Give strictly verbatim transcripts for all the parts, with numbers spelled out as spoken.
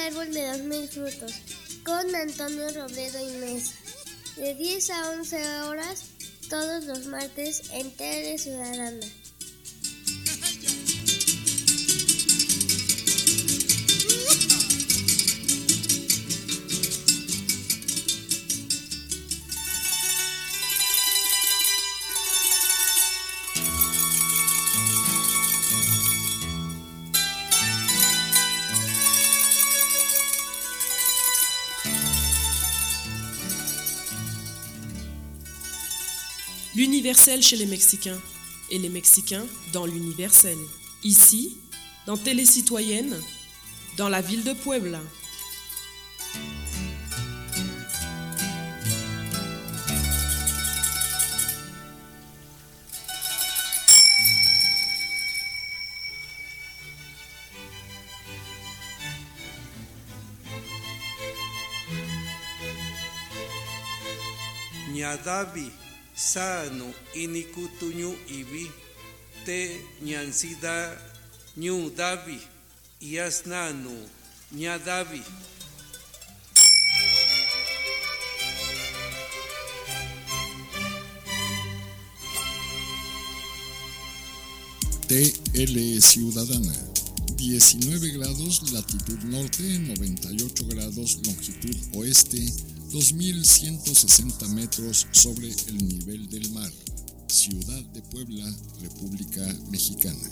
árbol de los mil frutos, con Antonio Robledo y Mesa, de diez a once horas, todos los martes en Tele Ciudadana. L'universel chez les Mexicains et les Mexicains dans l'universel. Ici, dans Télé Citoyenne, dans la ville de Puebla. Ñadavi sano inikutuñu ibi te ñansida ñu davi yasnanu ñadavi. T L Ciudadana, diecinueve grados latitud norte, noventa y ocho grados longitud oeste, dos mil ciento sesenta metros sobre el nivel del mar. Ciudad de Puebla, República Mexicana.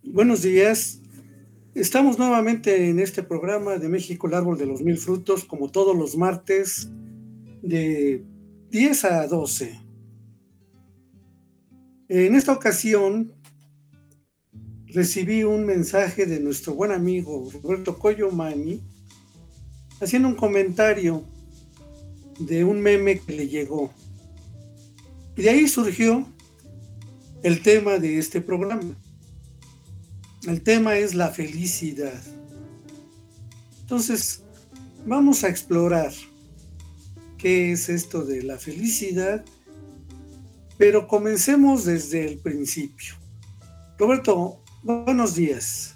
Buenos días. Estamos nuevamente en este programa de México, el árbol de los mil frutos, como todos los martes, de diez a doce. En esta ocasión recibí un mensaje de nuestro buen amigo Roberto Coyomani haciendo un comentario de un meme que le llegó. Y de ahí surgió el tema de este programa. El tema es la felicidad. Entonces, vamos a explorar qué es esto de la felicidad, pero comencemos desde el principio. Roberto, buenos días.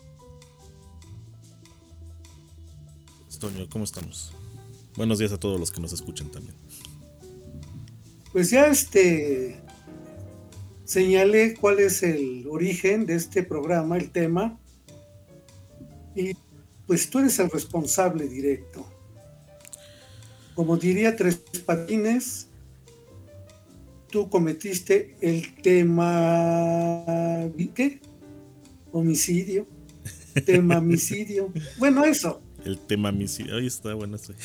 Toño, ¿cómo estamos? Buenos días a todos los que nos escuchan también. Pues ya este señalé cuál es el origen de este programa, el tema, y pues tú eres el responsable directo. Como diría Tres Patines, tú cometiste el tema, ¿qué? Homicidio, temamicidio, bueno, eso. El temamicidio, ahí está, bueno, sí.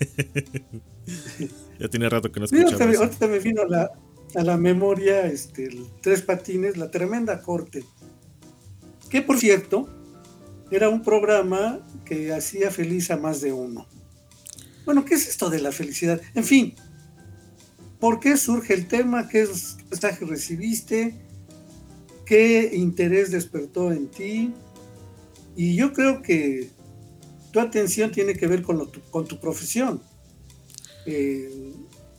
Ya tiene rato que no escuchaba Ahorita, eso. ahorita me vino a la, a la memoria este, el Tres Patines, la tremenda corte, que por cierto era un programa que hacía feliz a más de uno. Bueno, ¿qué es esto de la felicidad? En fin, ¿por qué surge el tema? ¿Qué mensaje recibiste? ¿Qué interés despertó en ti? Y yo creo que tu atención tiene que ver con, lo, con tu profesión. Eh,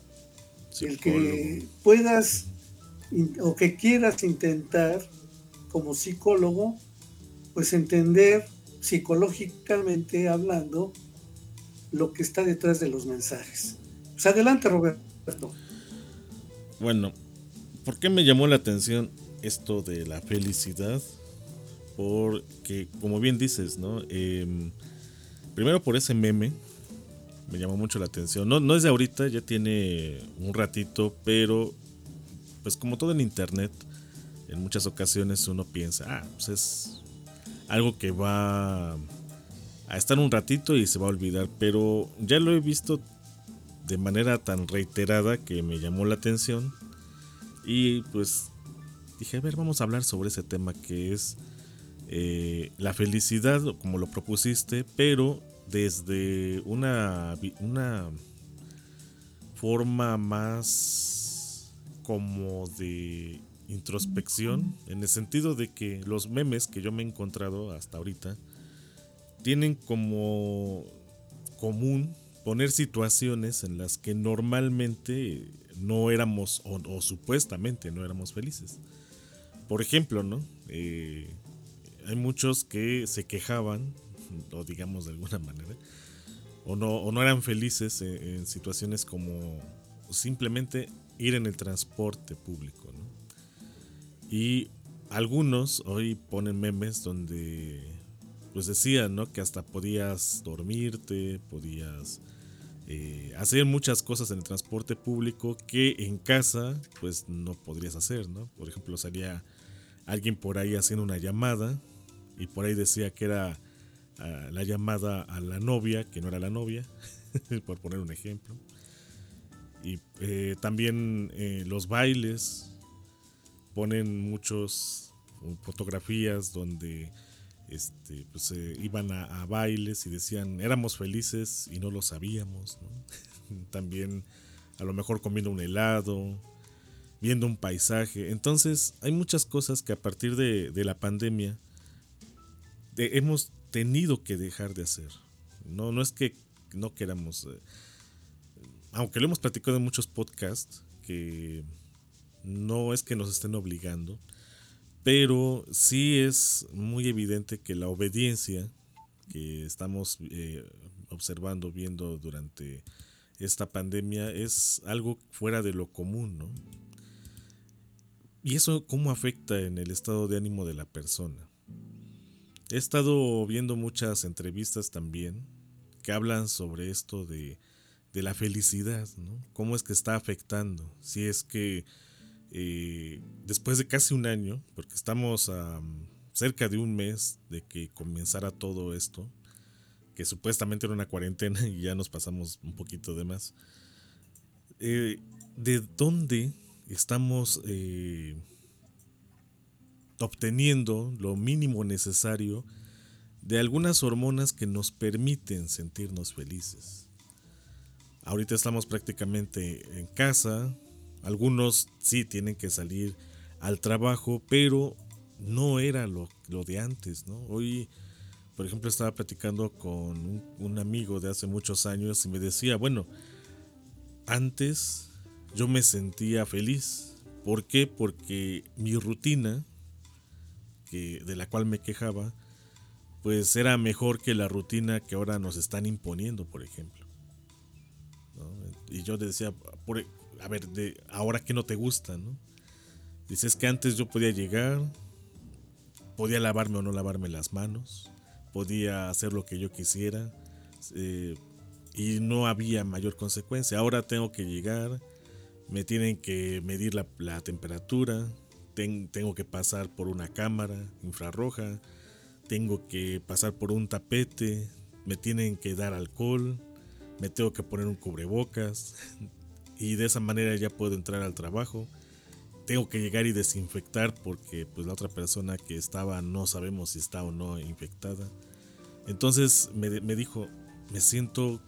el que puedas o que quieras intentar como psicólogo, pues entender psicológicamente hablando lo que está detrás de los mensajes. Pues adelante, Roberto. Bueno, ¿por qué me llamó la atención esto de la felicidad? Porque, como bien dices, ¿no? Eh, primero por ese meme me llamó mucho la atención. No, no es de ahorita, ya tiene un ratito, pero pues como todo en internet, en muchas ocasiones uno piensa, ah, pues es algo que va a estar un ratito y se va a olvidar, pero ya lo he visto de manera tan reiterada que me llamó la atención y pues dije, a ver, vamos a hablar sobre ese tema que es eh, la felicidad, como lo propusiste, pero desde una, una forma más como de introspección, en el sentido de que los memes que yo me he encontrado hasta ahorita tienen como común poner situaciones en las que normalmente no éramos o, o supuestamente no éramos felices. Por ejemplo, ¿no? Eh, hay muchos que se quejaban, o digamos de alguna manera, o no, o no eran felices en, en situaciones como simplemente ir en el transporte público, ¿no? Y algunos hoy ponen memes donde pues decían, ¿no? Que hasta podías dormirte, podías eh, hacer muchas cosas en el transporte público que en casa pues no podrías hacer, ¿no? Por ejemplo, salía alguien por ahí haciendo una llamada y por ahí decía que era uh, la llamada a la novia, que no era la novia, por poner un ejemplo. Y eh, también eh, los bailes ponen muchos fotografías donde este, pues, eh, iban a, a bailes y decían éramos felices y no lo sabíamos, ¿no? También a lo mejor comiendo un helado, viendo un paisaje. Entonces hay muchas cosas que a partir de, de la pandemia de, hemos tenido que dejar de hacer. No, no es que no queramos, eh, aunque lo hemos platicado en muchos podcasts, que no es que nos estén obligando, pero sí es muy evidente que la obediencia que estamos eh, observando, viendo durante esta pandemia es algo fuera de lo común, ¿no? ¿Y eso cómo afecta en el estado de ánimo de la persona? He estado viendo muchas entrevistas también que hablan sobre esto de, de la felicidad, ¿no? Cómo es que está afectando, si es que Eh, después de casi un año, porque estamos a cerca de un mes de que comenzara todo esto, que supuestamente era una cuarentena y ya nos pasamos un poquito de más, eh, ¿de dónde estamos eh, obteniendo lo mínimo necesario de algunas hormonas que nos permiten sentirnos felices? Ahorita estamos prácticamente en casa, algunos sí tienen que salir al trabajo, pero no era lo, lo de antes, ¿no? Hoy, por ejemplo, estaba platicando con un, un amigo de hace muchos años y me decía, bueno, antes yo me sentía feliz. ¿Por qué? Porque mi rutina, que, de la cual me quejaba, pues era mejor que la rutina que ahora nos están imponiendo, por ejemplo, ¿no? Y yo le decía, por, a ver, de, ahora qué no te gusta, ¿no? Dices que antes yo podía llegar, podía lavarme o no lavarme las manos, podía hacer lo que yo quisiera, eh, y no había mayor consecuencia. Ahora tengo que llegar, me tienen que medir la, la temperatura, ten, tengo que pasar por una cámara infrarroja, tengo que pasar por un tapete, me tienen que dar alcohol, me tengo que poner un cubrebocas y de esa manera ya puedo entrar al trabajo. Tengo que llegar y desinfectar porque pues la otra persona que estaba no sabemos si está o no infectada. Entonces me, me dijo, me siento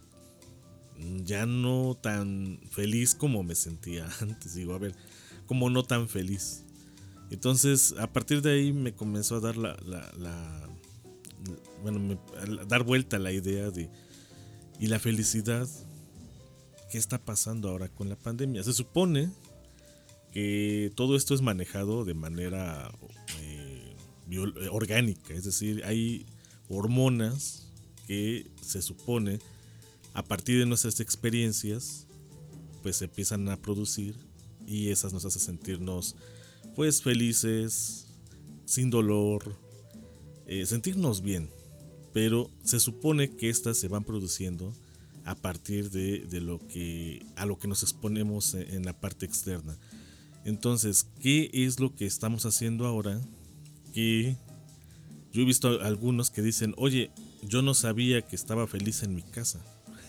ya no tan feliz como me sentía antes. Digo, a ver, ¿cómo no tan feliz? Entonces a partir de ahí me comenzó a dar la, la, la bueno, me, a dar vuelta a la idea de, y la felicidad, ¿qué está pasando ahora con la pandemia? Se supone que todo esto es manejado de manera eh, bio, orgánica, es decir, hay hormonas que se supone a partir de nuestras experiencias pues se empiezan a producir y esas nos hacen sentirnos pues felices, sin dolor, eh, sentirnos bien, pero se supone que estas se van produciendo a partir de, de lo que a lo que nos exponemos en, en la parte externa. Entonces, ¿qué es lo que estamos haciendo ahora? Que yo he visto algunos que dicen, oye, yo no sabía que estaba feliz en mi casa.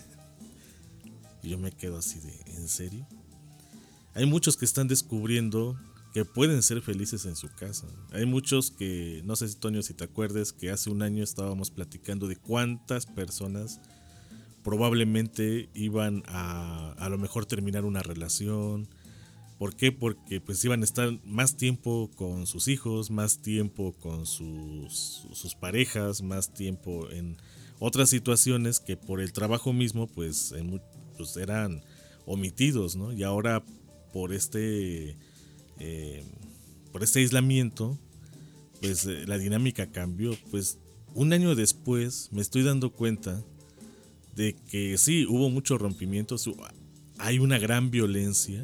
Y yo me quedo así de, ¿en serio? Hay muchos que están descubriendo que pueden ser felices en su casa. Hay muchos que, no sé si Toño, si te acuerdas, que hace un año estábamos platicando de cuántas personas probablemente iban a a lo mejor terminar una relación. ¿Por qué? Porque pues iban a estar más tiempo con sus hijos, más tiempo con sus, sus parejas, más tiempo en otras situaciones que por el trabajo mismo pues, en, pues eran omitidos, ¿no? Y ahora por este, eh, por este aislamiento, pues eh, la dinámica cambió. Pues un año después me estoy dando cuenta de que sí, hubo muchos rompimientos, hay una gran violencia.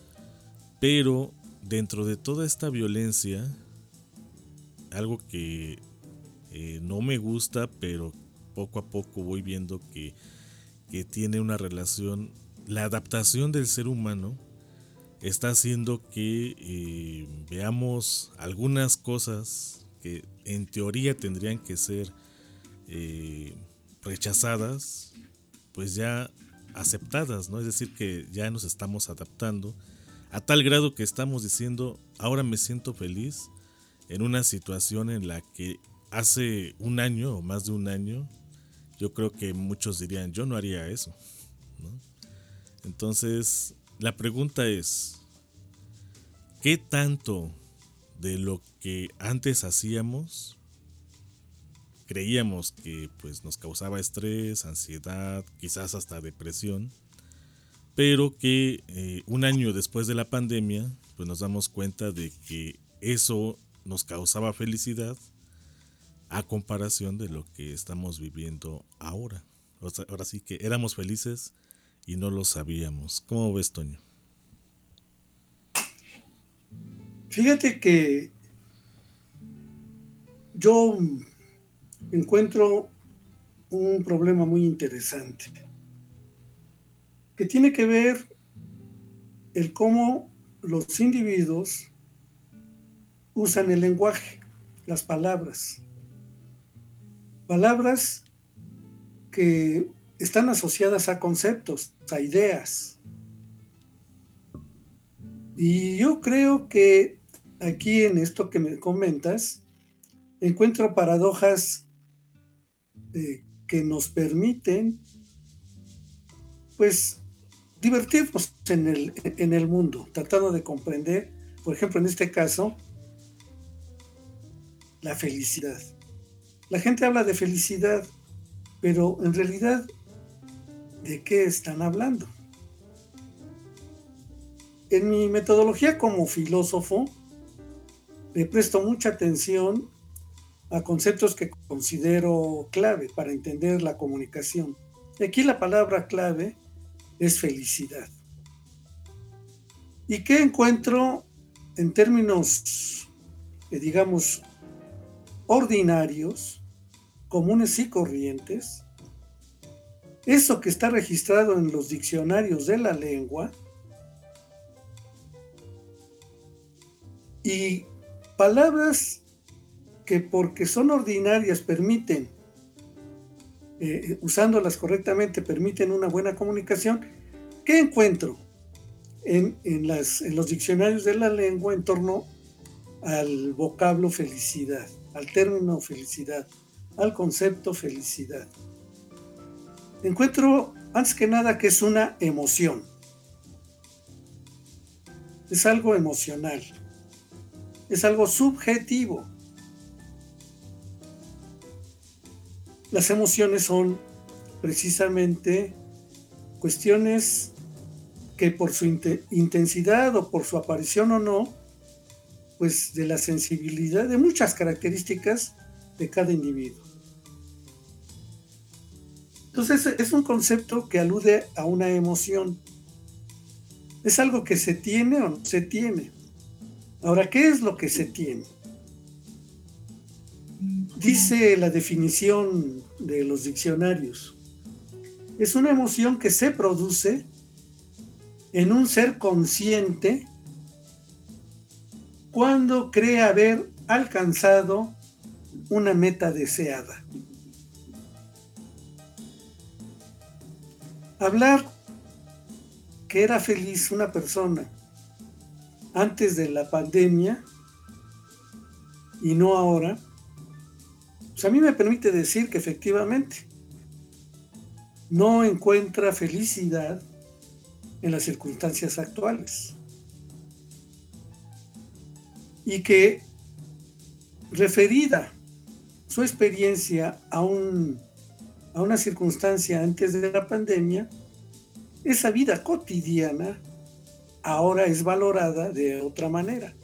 Pero dentro de toda esta violencia, algo que eh, no me gusta, pero poco a poco voy viendo que, que tiene una relación, la adaptación del ser humano está haciendo que eh, veamos algunas cosas que en teoría tendrían que ser eh, rechazadas, pues ya aceptadas, ¿no? Es decir, que ya nos estamos adaptando a tal grado que estamos diciendo, ahora me siento feliz en una situación en la que hace un año o más de un año, yo creo que muchos dirían, yo no haría eso, ¿no? Entonces, la pregunta es, ¿qué tanto de lo que antes hacíamos creíamos que pues, nos causaba estrés, ansiedad, quizás hasta depresión? Pero que eh, un año después de la pandemia, pues nos damos cuenta de que eso nos causaba felicidad a comparación de lo que estamos viviendo ahora. O sea, ahora sí que éramos felices y no lo sabíamos. ¿Cómo ves, Toño? Fíjate que yo encuentro un problema muy interesante que tiene que ver el cómo los individuos usan el lenguaje. las palabras. Palabras que están asociadas a conceptos, a ideas. Y yo creo que aquí en esto que me comentas, encuentro paradojas eh, que nos permiten, pues, divertirnos en el, en el mundo, tratando de comprender, por ejemplo, en este caso, la felicidad. La gente habla de felicidad, pero en realidad, ¿de qué están hablando? En mi metodología como filósofo, le presto mucha atención a conceptos que considero clave para entender la comunicación. Y aquí la palabra clave es felicidad. ¿Y qué encuentro en términos, eh, digamos, ordinarios, comunes y corrientes? Eso que está registrado en los diccionarios de la lengua y palabras que porque son ordinarias permiten, eh, usándolas correctamente, permiten una buena comunicación. ¿Qué encuentro en, en, las, en los diccionarios de la lengua en torno al vocablo felicidad, al término felicidad, al concepto felicidad? Encuentro, antes que nada, que es una emoción. Es algo emocional. Es algo subjetivo. Las emociones son precisamente cuestiones que por su int- intensidad o por su aparición o no, pues de la sensibilidad, de muchas características de cada individuo. Entonces es un concepto que alude a una emoción. Es algo que se tiene o no se tiene. Ahora, ¿qué es lo que se tiene? Dice la definición de los diccionarios. Es una emoción que se produce en un ser consciente cuando cree haber alcanzado una meta deseada. Hablar que era feliz una persona antes de la pandemia y no ahora, pues a mí me permite decir que efectivamente no encuentra felicidad en las circunstancias actuales. Y que, referida su experiencia a, un, a una circunstancia antes de la pandemia, esa vida cotidiana ahora es valorada de otra manera.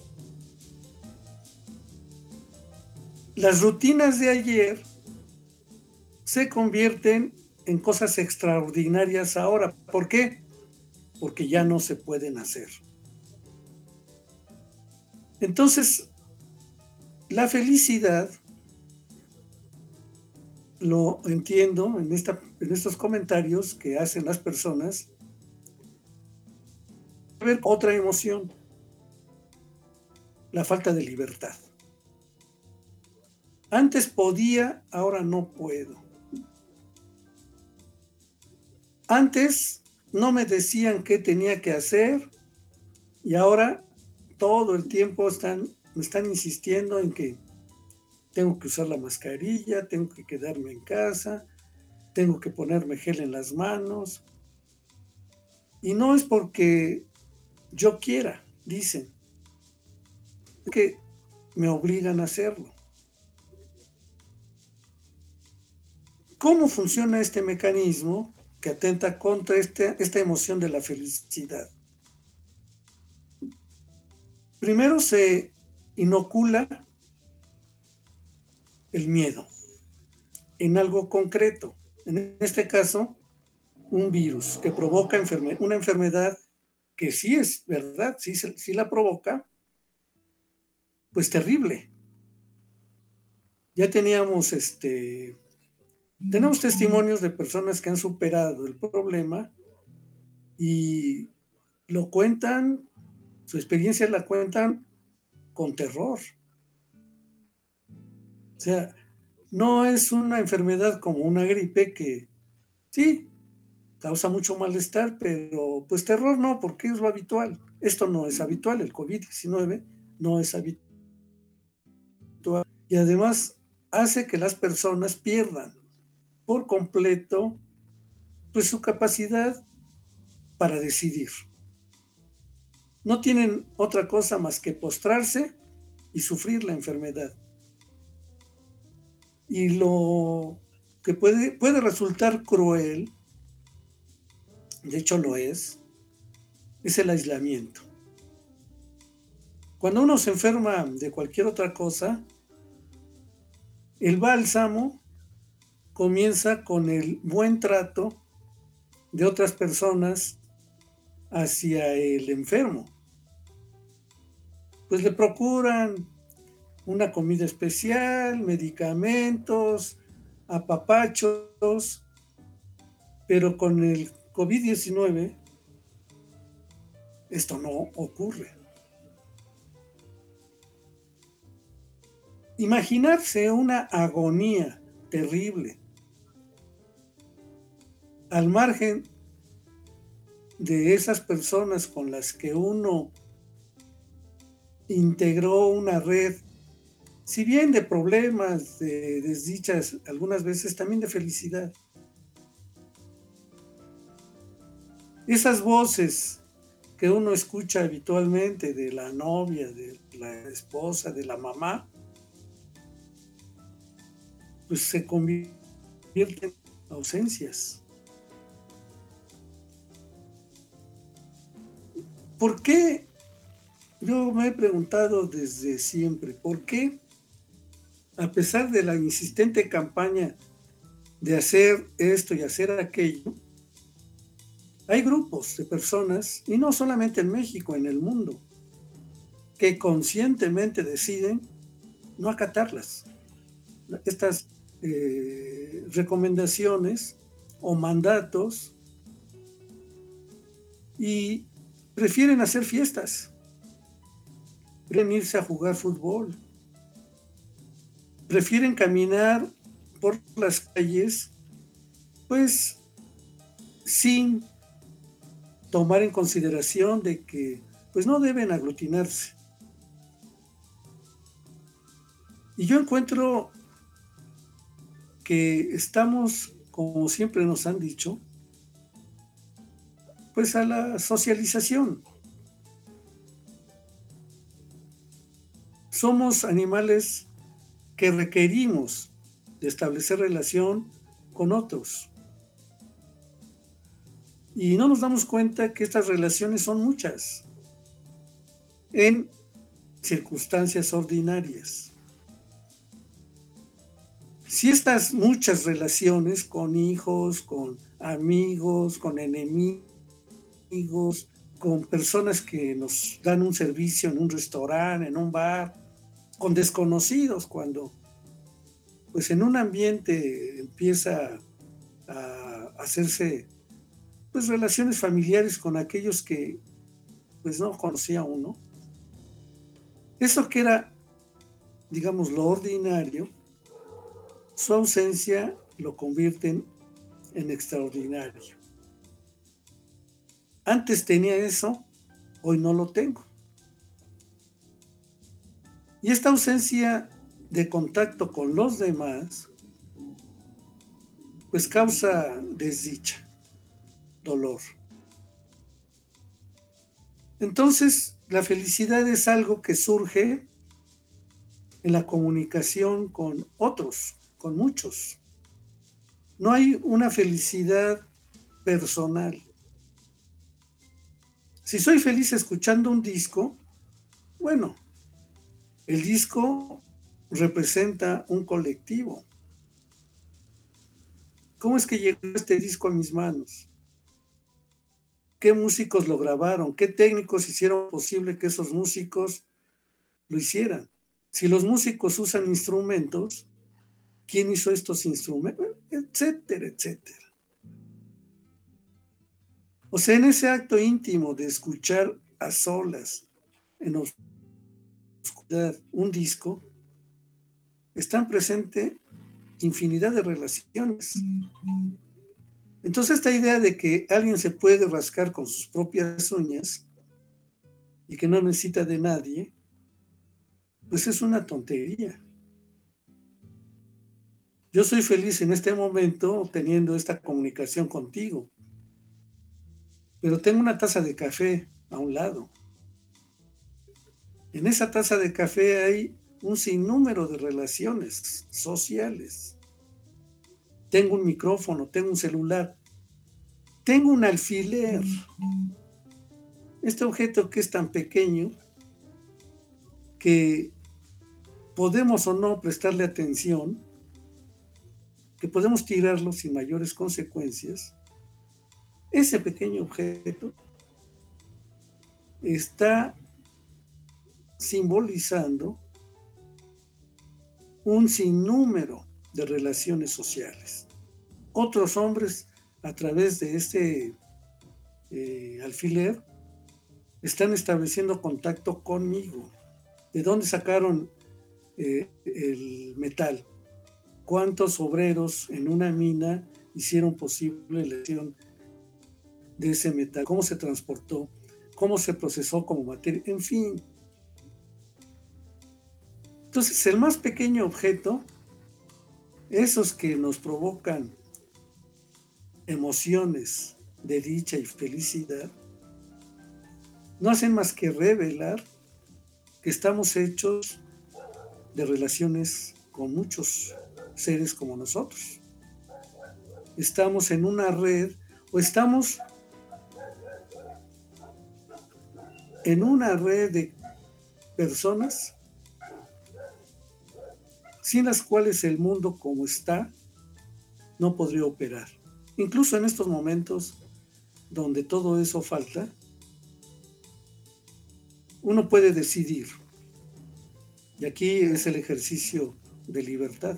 Las rutinas de ayer se convierten en cosas extraordinarias ahora. ¿Por qué? Porque ya no se pueden hacer. Entonces, la felicidad, lo entiendo en, esta, en estos comentarios que hacen las personas, ver otra emoción, la falta de libertad. Antes podía, ahora no puedo. Antes no me decían qué tenía que hacer y ahora todo el tiempo están, me están insistiendo en que tengo que usar la mascarilla, tengo que quedarme en casa, tengo que ponerme gel en las manos. Y no es porque yo quiera, dicen, es que me obligan a hacerlo. ¿Cómo funciona este mecanismo que atenta contra este, esta emoción de la felicidad? Primero se inocula el miedo en algo concreto, en este caso un virus que provoca enferme- una enfermedad que sí es verdad, sí, sí la provoca, pues terrible. Ya teníamos este, tenemos testimonios de personas que han superado el problema y lo cuentan, su experiencia la cuentan con terror. O sea, no es una enfermedad como una gripe que sí causa mucho malestar, pero pues terror no, porque es lo habitual. Esto no es habitual, el covid diecinueve no es habitual. Y además hace que las personas pierdan por completo pues su capacidad para decidir. No tienen otra cosa más que postrarse y sufrir la enfermedad. Y lo que puede, puede resultar cruel, de hecho lo es, es el aislamiento. Cuando uno se enferma de cualquier otra cosa, el bálsamo comienza con el buen trato de otras personas hacia el enfermo. Pues le procuran una comida especial, medicamentos, apapachos, pero con el covid diecinueve esto no ocurre. Imaginarse una agonía terrible al margen de esas personas con las que uno integró una red, si bien de problemas, de desdichas, algunas veces también de felicidad. Esas voces que uno escucha habitualmente de la novia, de la esposa, de la mamá, pues se convierten en ausencias. ¿Por qué? Yo me he preguntado desde siempre, ¿por qué, a pesar de la insistente campaña de hacer esto y hacer aquello, hay grupos de personas, y no solamente en México, en el mundo, que conscientemente deciden no acatarlas? Estas eh, recomendaciones o mandatos, y prefieren hacer fiestas, prefieren irse a jugar fútbol, prefieren caminar por las calles, pues sin tomar en consideración de que pues no deben aglutinarse. Y yo encuentro que estamos, como siempre nos han dicho, pues a la socialización. Somos animales que requerimos de establecer relación con otros. Y no nos damos cuenta que estas relaciones son muchas en circunstancias ordinarias. Si estas muchas relaciones con hijos, con amigos, con enemigos, con personas que nos dan un servicio en un restaurante, en un bar, con desconocidos, cuando pues en un ambiente empieza a hacerse pues relaciones familiares con aquellos que pues no conocía uno. Eso que era, digamos, lo ordinario, su ausencia lo convierten en extraordinario. Antes tenía eso, hoy no lo tengo. Y esta ausencia de contacto con los demás, pues causa desdicha, dolor. Entonces, la felicidad es algo que surge en la comunicación con otros, con muchos. No hay una felicidad personal. Si soy feliz escuchando un disco, bueno, el disco representa un colectivo. ¿Cómo es que llegó este disco a mis manos? ¿Qué músicos lo grabaron? ¿Qué técnicos hicieron posible que esos músicos lo hicieran? Si los músicos usan instrumentos, ¿quién hizo estos instrumentos? Etcétera, etcétera. O sea, en ese acto íntimo de escuchar a solas, en oscuridad, un disco, están presentes infinidad de relaciones. Entonces esta idea de que alguien se puede rascar con sus propias uñas y que no necesita de nadie, pues es una tontería. Yo soy feliz en este momento teniendo esta comunicación contigo, pero tengo una taza de café a un lado. En esa taza de café hay un sinnúmero de relaciones sociales. Tengo un micrófono, tengo un celular, tengo un alfiler. Este objeto que es tan pequeño que podemos o no prestarle atención, que podemos tirarlo sin mayores consecuencias, ese pequeño objeto está simbolizando un sinnúmero de relaciones sociales. Otros hombres, a través de este eh, alfiler, están estableciendo contacto conmigo. ¿De dónde sacaron eh, el metal? ¿Cuántos obreros en una mina hicieron posible la elección de ese metal? ¿Cómo se transportó? ¿Cómo se procesó como materia? En fin. Entonces, el más pequeño objeto, esos que nos provocan emociones de dicha y felicidad, no hacen más que revelar que estamos hechos de relaciones con muchos seres como nosotros. Estamos en una red o estamos en una red de personas sin las cuales el mundo como está no podría operar. Incluso en estos momentos donde todo eso falta, uno puede decidir. Y aquí es el ejercicio de libertad.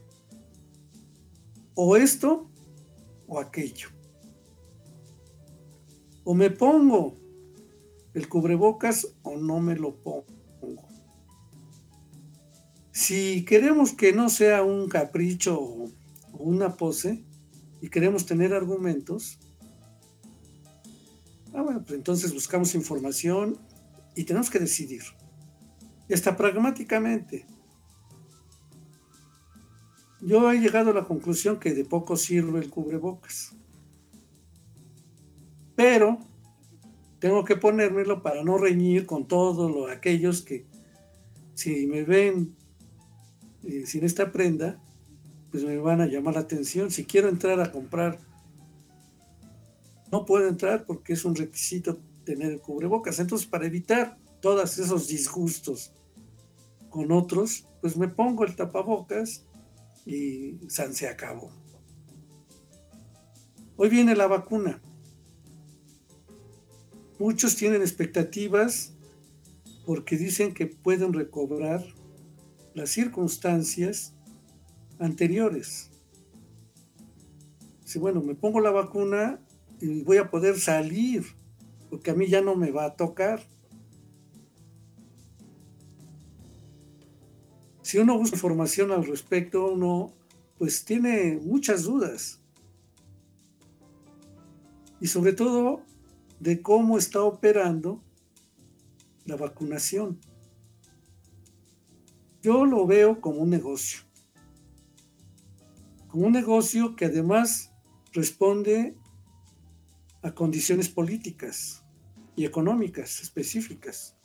O esto o aquello. O me pongo el cubrebocas o no me lo pongo. Si queremos que no sea un capricho o una pose y queremos tener argumentos, ah, bueno, pues entonces buscamos información y tenemos que decidir. Y hasta pragmáticamente. Yo he llegado a la conclusión que de poco sirve el cubrebocas. Pero tengo que ponérmelo para no reñir con todos los, aquellos que si me ven eh, sin esta prenda, pues me van a llamar la atención. Si quiero entrar a comprar, no puedo entrar porque es un requisito tener el cubrebocas. Entonces, para evitar todos esos disgustos con otros, pues me pongo el tapabocas y san se acabó. Hoy viene la vacuna. Muchos tienen expectativas porque dicen que pueden recobrar las circunstancias anteriores. Dice, bueno, me pongo la vacuna y voy a poder salir porque a mí ya no me va a tocar. Si uno busca información al respecto, uno pues tiene muchas dudas. Y sobre todo de cómo está operando la vacunación. Yo lo veo como un negocio. Como un negocio que además responde a condiciones políticas y económicas específicas.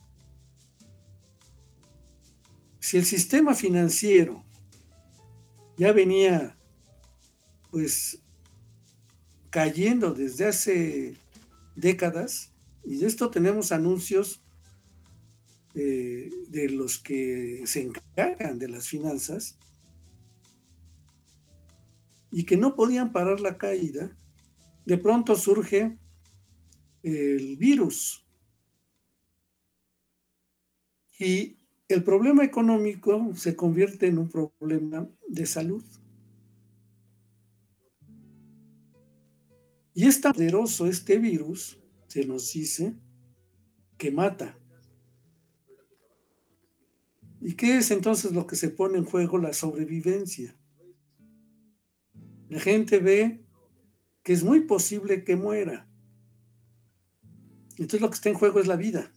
Si el sistema financiero ya venía pues cayendo desde hace décadas, y de esto tenemos anuncios eh, de los que se encargan de las finanzas y que no podían parar la caída, de pronto surge el virus y el problema económico se convierte en un problema de salud. Y es tan poderoso este virus, se nos dice, que mata. ¿Y qué es entonces lo que se pone en juego? La sobrevivencia. La gente ve que es muy posible que muera. Entonces lo que está en juego es la vida.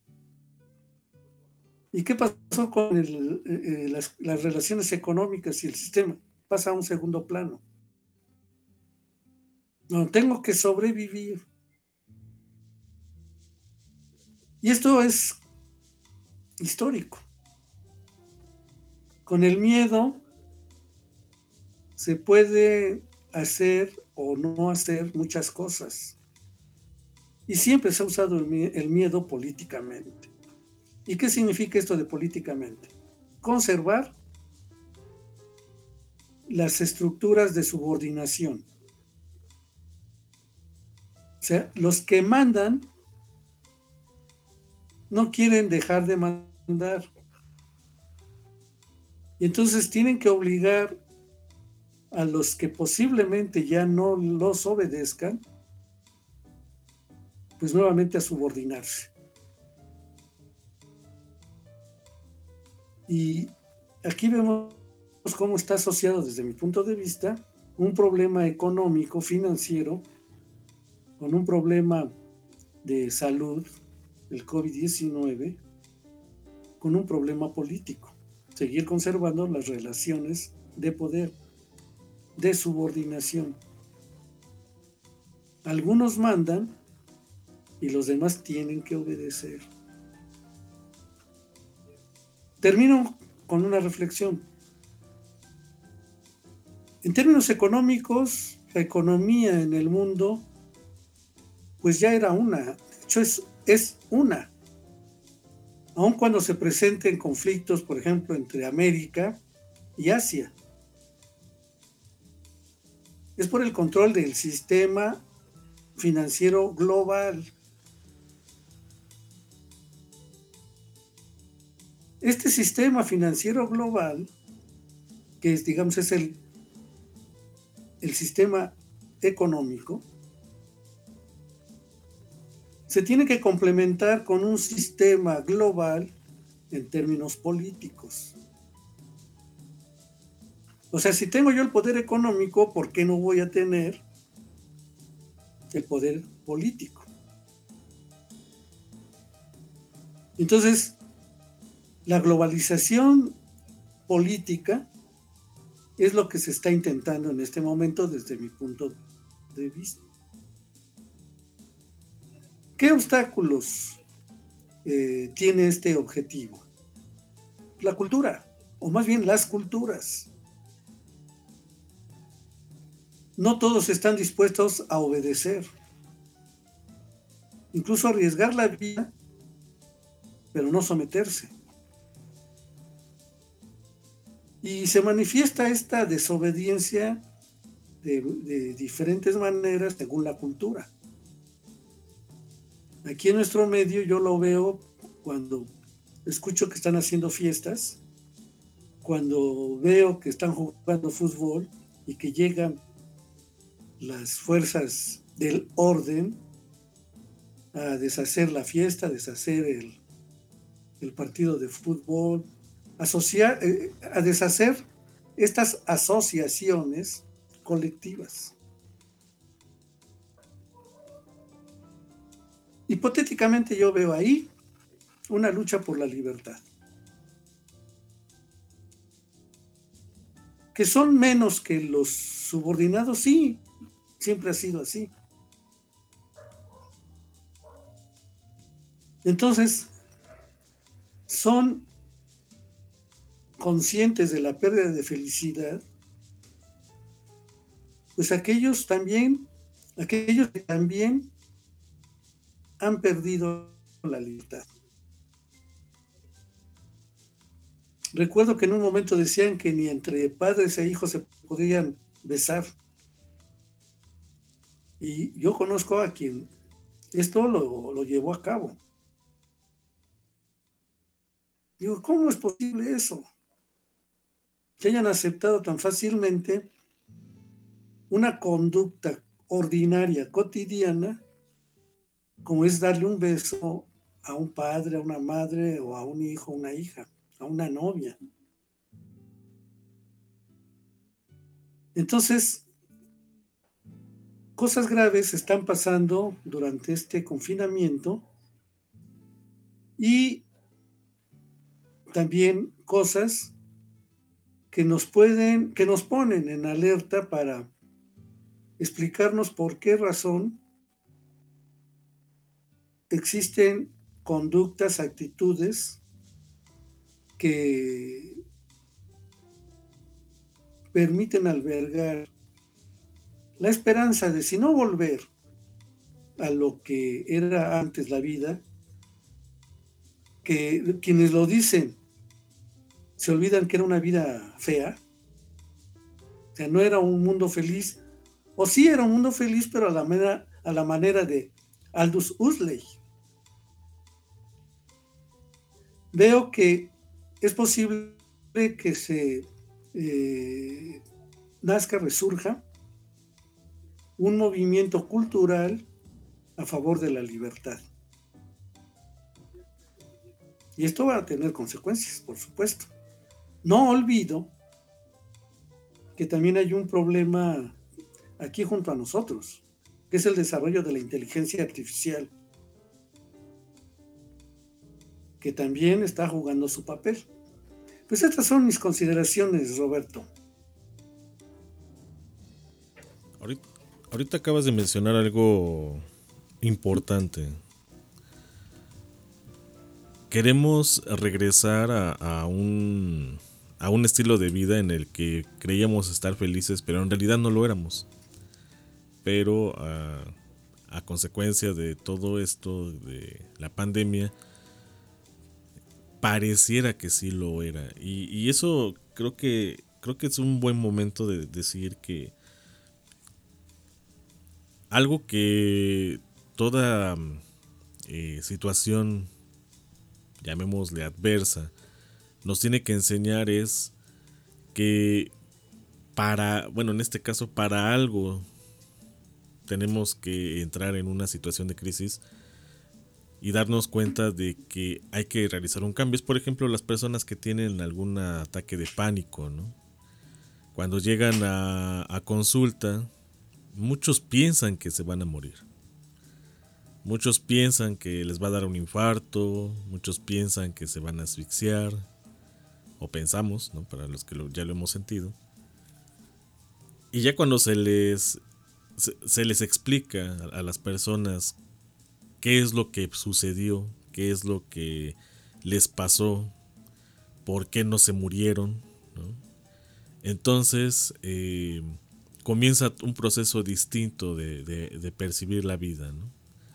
¿Y qué pasó con el, eh, las, las relaciones económicas y el sistema? Pasa a un segundo plano. No, tengo que sobrevivir. Y esto es histórico. Con el miedo se puede hacer o no hacer muchas cosas. Y siempre se ha usado el miedo políticamente. ¿Y qué significa esto de políticamente? Conservar las estructuras de subordinación. O sea, los que mandan no quieren dejar de mandar. Y entonces tienen que obligar a los que posiblemente ya no los obedezcan, pues nuevamente a subordinarse. Y aquí vemos cómo está asociado desde mi punto de vista un problema económico, financiero, con un problema de salud, el COVID diecinueve, con un problema político. Seguir conservando las relaciones de poder, de subordinación. Algunos mandan y los demás tienen que obedecer. Termino con una reflexión. En términos económicos, la economía en el mundo, pues ya era una, de hecho es, es una. Aun cuando se presenten conflictos, por ejemplo, entre América y Asia. Es por el control del sistema financiero global. Este sistema financiero global, que es, digamos, es el, el sistema económico, se tiene que complementar con un sistema global en términos políticos. O sea, si tengo yo el poder económico, ¿por qué no voy a tener el poder político? Entonces, la globalización política es lo que se está intentando en este momento desde mi punto de vista. ¿Qué obstáculos eh, tiene este objetivo? La cultura, o más bien las culturas. No todos están dispuestos a obedecer, incluso arriesgar la vida, pero no someterse. Y se manifiesta esta desobediencia de, de diferentes maneras según la cultura. Aquí en nuestro medio yo lo veo cuando escucho que están haciendo fiestas, cuando veo que están jugando fútbol y que llegan las fuerzas del orden a deshacer la fiesta, a deshacer el, el partido de fútbol, asociar, eh, a deshacer estas asociaciones colectivas. Hipotéticamente yo veo ahí una lucha por la libertad. Que son menos que los subordinados, sí, siempre ha sido así. Entonces, son conscientes de la pérdida de felicidad, pues aquellos también, aquellos que también han perdido la libertad. Recuerdo que en un momento decían que ni entre padres e hijos se podían besar. Y yo conozco a quien esto lo, lo llevó a cabo. Digo, ¿cómo es posible eso? Que hayan aceptado tan fácilmente una conducta ordinaria, cotidiana, como es darle un beso a un padre, a una madre o a un hijo, a una hija. a una novia. Entonces, cosas graves están pasando durante este confinamiento y también cosas que nos pueden, que nos ponen en alerta para explicarnos por qué razón existen conductas, actitudes que permiten albergar la esperanza de, si no volver a lo que era antes la vida, que quienes lo dicen se olvidan que era una vida fea, o sea, no era un mundo feliz, o sí era un mundo feliz, pero a la manera, a la manera de Aldous Huxley. Veo que es posible que se eh, nazca, resurja un movimiento cultural a favor de la libertad. Y esto va a tener consecuencias, por supuesto. No olvido que también hay un problema aquí junto a nosotros, que es el desarrollo de la inteligencia artificial, que también está jugando su papel. Pues estas son mis consideraciones, Roberto. Ahorita, ahorita acabas de mencionar algo importante. Queremos regresar a, a un a un estilo de vida en el que creíamos estar felices, pero en realidad no lo éramos. Pero a, a consecuencia de todo esto, de la pandemia, pareciera que sí lo era. Y, y eso creo que creo que es un buen momento de decir que algo que toda eh, situación, llamémosle adversa, nos tiene que enseñar es que para, bueno, en este caso, para algo tenemos que entrar en una situación de crisis y darnos cuenta de que hay que realizar un cambio. Es, por ejemplo, las personas que tienen algún ataque de pánico, ¿no? Cuando llegan a, a consulta, muchos piensan que se van a morir. Muchos piensan que les va a dar un infarto, muchos piensan que se van a asfixiar, o pensamos, ¿no? Para los que lo, ya lo hemos sentido. Y ya cuando se les, se, se les explica a, a las personas qué es lo que sucedió, qué es lo que les pasó, por qué no se murieron, ¿no? Entonces eh, comienza un proceso distinto de, de, de percibir la vida, ¿no?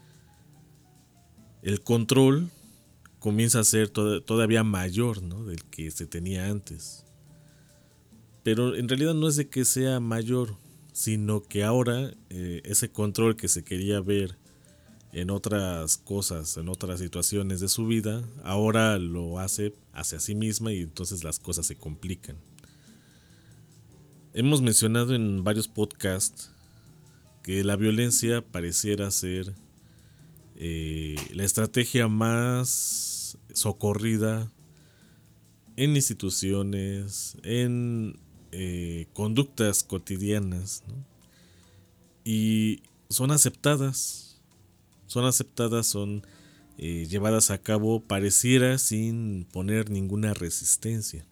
El control comienza a ser to- todavía mayor, ¿no? Del que se tenía antes. Pero en realidad no es de que sea mayor, sino que ahora eh, ese control que se quería ver en otras cosas, en otras situaciones de su vida, ahora lo hace hacia sí misma y entonces las cosas se complican. Hemos mencionado en varios podcasts que la violencia pareciera ser eh, la estrategia más socorrida en instituciones, en eh, conductas cotidianas, ¿no? Y son aceptadas, son aceptadas, son eh, llevadas a cabo pareciera sin poner ninguna resistencia.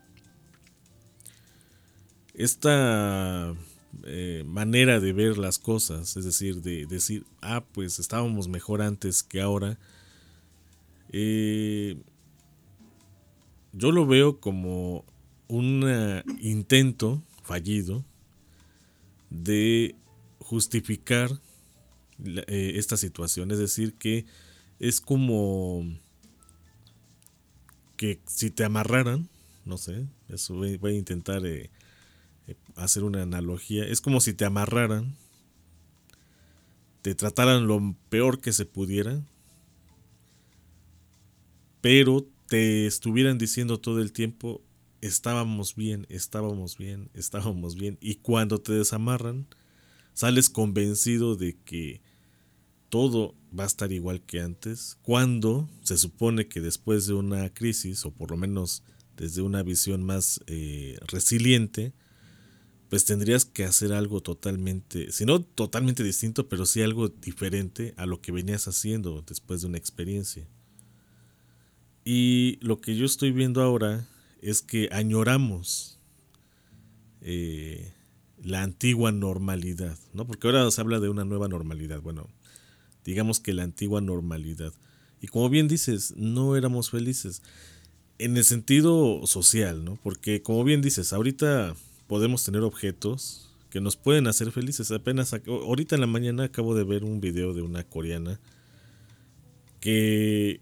Esta eh, manera de ver las cosas, es decir, de decir, ah, pues estábamos mejor antes que ahora, eh, yo lo veo como un uh, intento fallido de justificar la, eh, esta situación. Es decir, que es como que si te amarraran, no sé, eso voy, voy a intentar eh, hacer una analogía, es como si te amarraran, te trataran lo peor que se pudiera, pero te estuvieran diciendo todo el tiempo, estábamos bien, estábamos bien, estábamos bien, y cuando te desamarran, sales convencido de que todo va a estar igual que antes, cuando se supone que después de una crisis, o por lo menos desde una visión más eh, resiliente, pues tendrías que hacer algo totalmente, si no totalmente distinto, pero sí algo diferente a lo que venías haciendo después de una experiencia. Y lo que yo estoy viendo ahora es que añoramos eh, la antigua normalidad, ¿no? Porque ahora se habla de una nueva normalidad. Bueno, digamos que la antigua normalidad. Y como bien dices, no éramos felices en el sentido social, ¿no? Porque como bien dices, ahorita podemos tener objetos que nos pueden hacer felices. Apenas ahorita en la mañana acabo de ver un video de una coreana que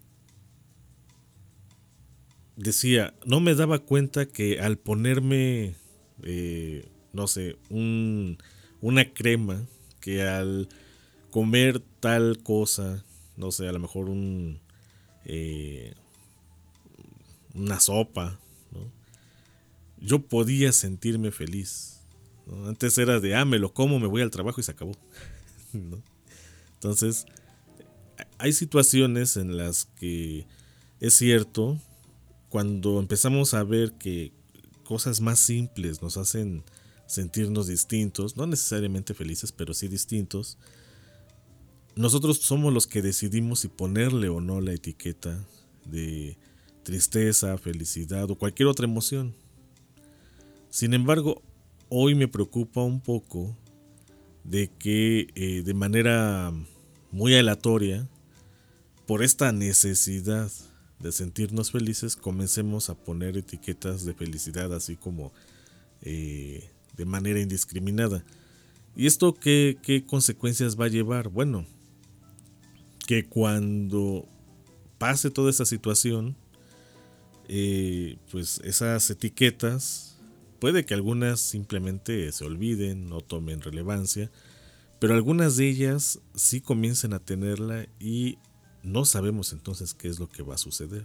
decía, no me daba cuenta que al ponerme, eh, no sé, un, una crema, que al comer tal cosa, no sé, a lo mejor un eh, una sopa, ¿no? Yo podía sentirme feliz, ¿no? Antes era de, ah, me lo como, me voy al trabajo y se acabó, ¿no? Entonces, hay situaciones en las que es cierto, cuando empezamos a ver que cosas más simples nos hacen sentirnos distintos, no necesariamente felices, pero sí distintos, nosotros somos los que decidimos si ponerle o no la etiqueta de tristeza, felicidad o cualquier otra emoción. Sin embargo, hoy me preocupa un poco de que eh, de manera muy aleatoria, por esta necesidad de sentirnos felices, comencemos a poner etiquetas de felicidad así como eh, de manera indiscriminada. ¿Y esto qué, qué consecuencias va a llevar? Bueno, que cuando pase toda esa situación, eh, pues esas etiquetas, puede que algunas simplemente se olviden, no tomen relevancia, pero algunas de ellas sí comiencen a tenerla y no sabemos entonces qué es lo que va a suceder.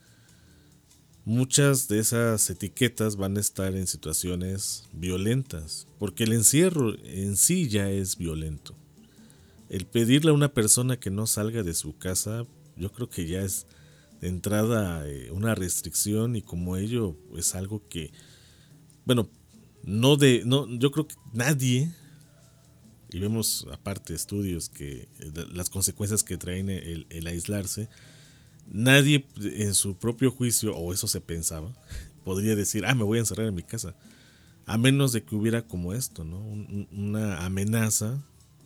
Muchas de esas etiquetas van a estar en situaciones violentas, porque el encierro en sí ya es violento. El pedirle a una persona que no salga de su casa, yo creo que ya es de entrada eh, una restricción, y como ello es algo que, bueno, no de, no, yo creo que nadie, y vemos aparte estudios que las consecuencias que traen el, el aislarse, nadie en su propio juicio, o eso se pensaba, podría decir, ah, me voy a encerrar en mi casa, a menos de que hubiera como esto, ¿no? Un, una amenaza,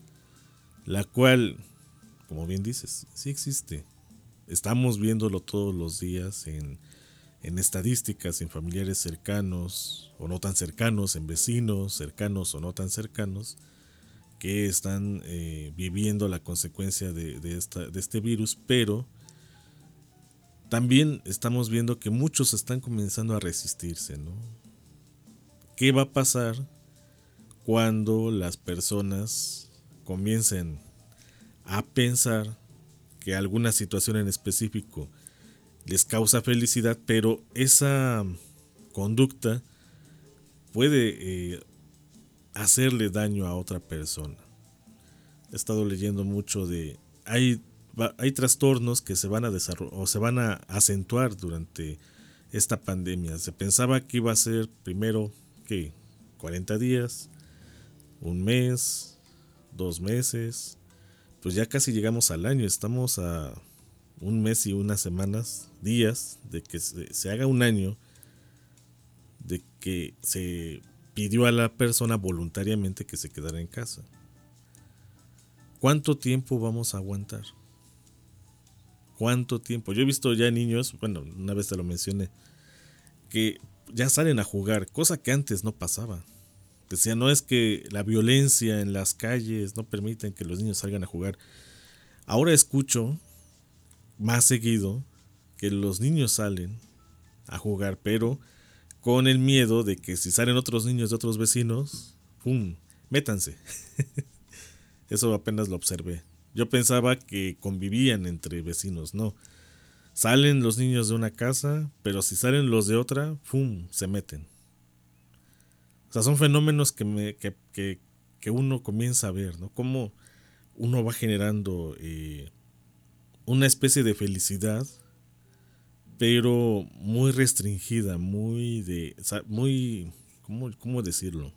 la cual, como bien dices, sí existe. Estamos viéndolo todos los días en, en estadísticas, en familiares cercanos o no tan cercanos, en vecinos cercanos o no tan cercanos, que están eh, viviendo la consecuencia de, de, esta, de este virus, pero también estamos viendo que muchos están comenzando a resistirse, ¿no? ¿Qué va a pasar cuando las personas comiencen a pensar que alguna situación en específico les causa felicidad, pero esa conducta puede eh, hacerle daño a otra persona? He estado leyendo mucho de hay hay trastornos que se van a desarrollar o se van a acentuar durante esta pandemia. Se pensaba que iba a ser primero ¿qué? cuarenta días, un mes, dos meses, pues ya casi llegamos al año. Estamos a un mes y unas semanas, días de que se, se haga un año de que se pidió a la persona voluntariamente que se quedara en casa. ¿Cuánto tiempo vamos a aguantar? ¿Cuánto tiempo? Yo he visto ya niños, bueno, una vez te lo mencioné, que ya salen a jugar, cosa que antes no pasaba. Decía, no, es que la violencia en las calles no permiten que los niños salgan a jugar. Ahora escucho más seguido que los niños salen a jugar, pero con el miedo de que si salen otros niños de otros vecinos, ¡pum!, métanse. Eso apenas lo observé. Yo pensaba que convivían entre vecinos, no. Salen los niños de una casa, pero si salen los de otra, ¡pum!, se meten. O sea, son fenómenos que, me, que, que, que uno comienza a ver, ¿no? Cómo uno va generando eh, una especie de felicidad, pero muy restringida, muy de, muy, ¿cómo, cómo decirlo?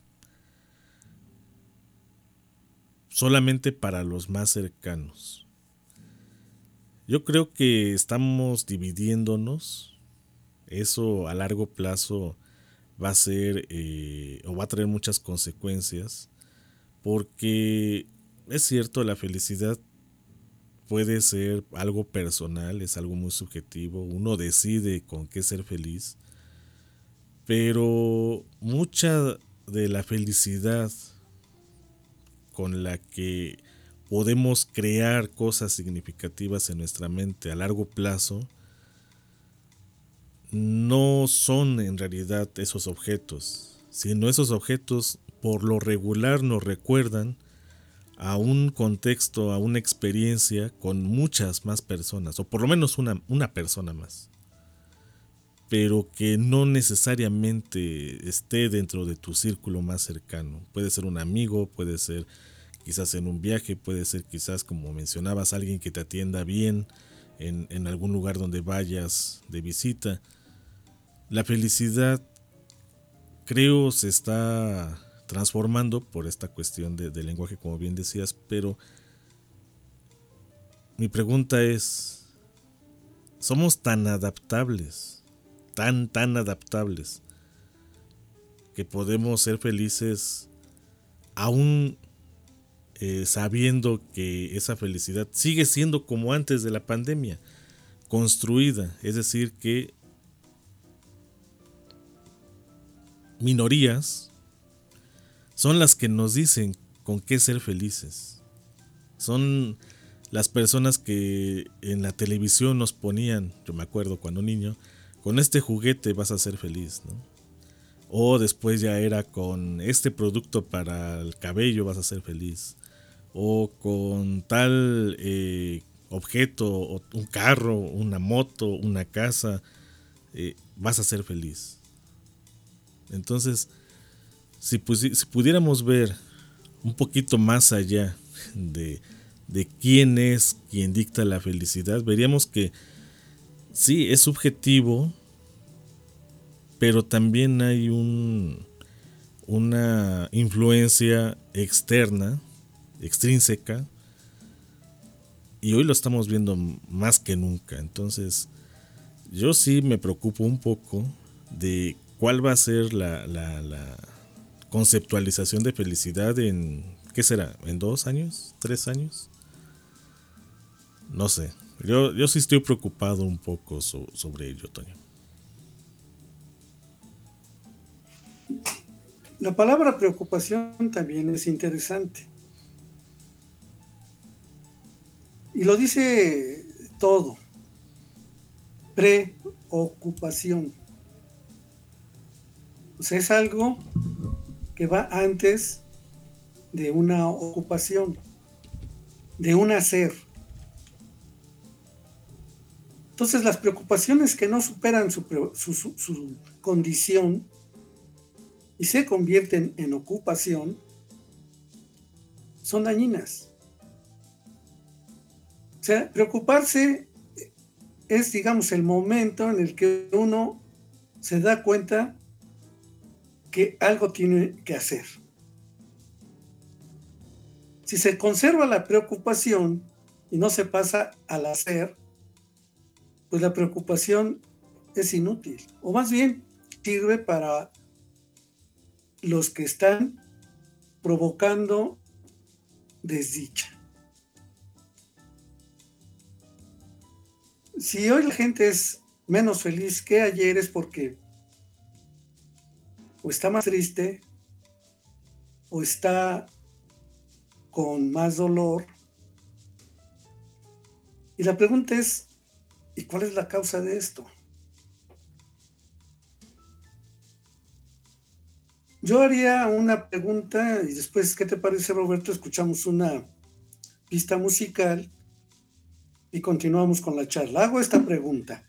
Solamente para los más cercanos. Yo creo que estamos dividiéndonos. Eso a largo plazo va a ser eh, o va a traer muchas consecuencias, porque es cierto, la felicidad puede ser algo personal, es algo muy subjetivo, uno decide con qué ser feliz, pero mucha de la felicidad con la que podemos crear cosas significativas en nuestra mente a largo plazo no son en realidad esos objetos, sino esos objetos por lo regular nos recuerdan a un contexto, a una experiencia con muchas más personas, o por lo menos una, una persona más, pero que no necesariamente esté dentro de tu círculo más cercano. Puede ser un amigo, puede ser quizás en un viaje, puede ser quizás, como mencionabas, alguien que te atienda bien en, en algún lugar donde vayas de visita. La felicidad, creo, se está transformando por esta cuestión de, de lenguaje, como bien decías, pero mi pregunta es, ¿somos tan adaptables, tan, tan adaptables, que podemos ser felices aún eh, sabiendo que esa felicidad sigue siendo como antes de la pandemia, construida? Es decir, que minorías son las que nos dicen con qué ser felices. Son las personas que en la televisión nos ponían, yo me acuerdo cuando niño, con este juguete vas a ser feliz, ¿no? O después ya era con este producto para el cabello vas a ser feliz. O con tal eh, objeto, un carro, una moto, una casa, eh, vas a ser feliz. Entonces, si, pusi- si pudiéramos ver un poquito más allá de, de quién es quien dicta la felicidad, veríamos que sí, es subjetivo, pero también hay un, una influencia externa, extrínseca, y hoy lo estamos viendo más que nunca. Entonces, yo sí me preocupo un poco de cuál va a ser la, la, la conceptualización de felicidad en, ¿qué será? ¿En dos años? ¿Tres años? No sé. Yo, yo sí estoy preocupado un poco so, sobre ello, Toño. La palabra preocupación también es interesante. Y lo dice todo. Preocupación. O sea, es algo que va antes de una ocupación, de un hacer. Entonces, las preocupaciones que no superan su, su, su, su condición y se convierten en ocupación son dañinas. O sea, preocuparse es, digamos, el momento en el que uno se da cuenta que algo tiene que hacer. Si se conserva la preocupación y no se pasa al hacer, pues la preocupación es inútil, o más bien sirve para los que están provocando desdicha. Si hoy la gente es menos feliz que ayer, es porque o está más triste, o está con más dolor. Y la pregunta es, ¿y cuál es la causa de esto? Yo haría una pregunta y después, ¿qué te parece, Roberto? Escuchamos una pista musical y continuamos con la charla. Hago esta pregunta.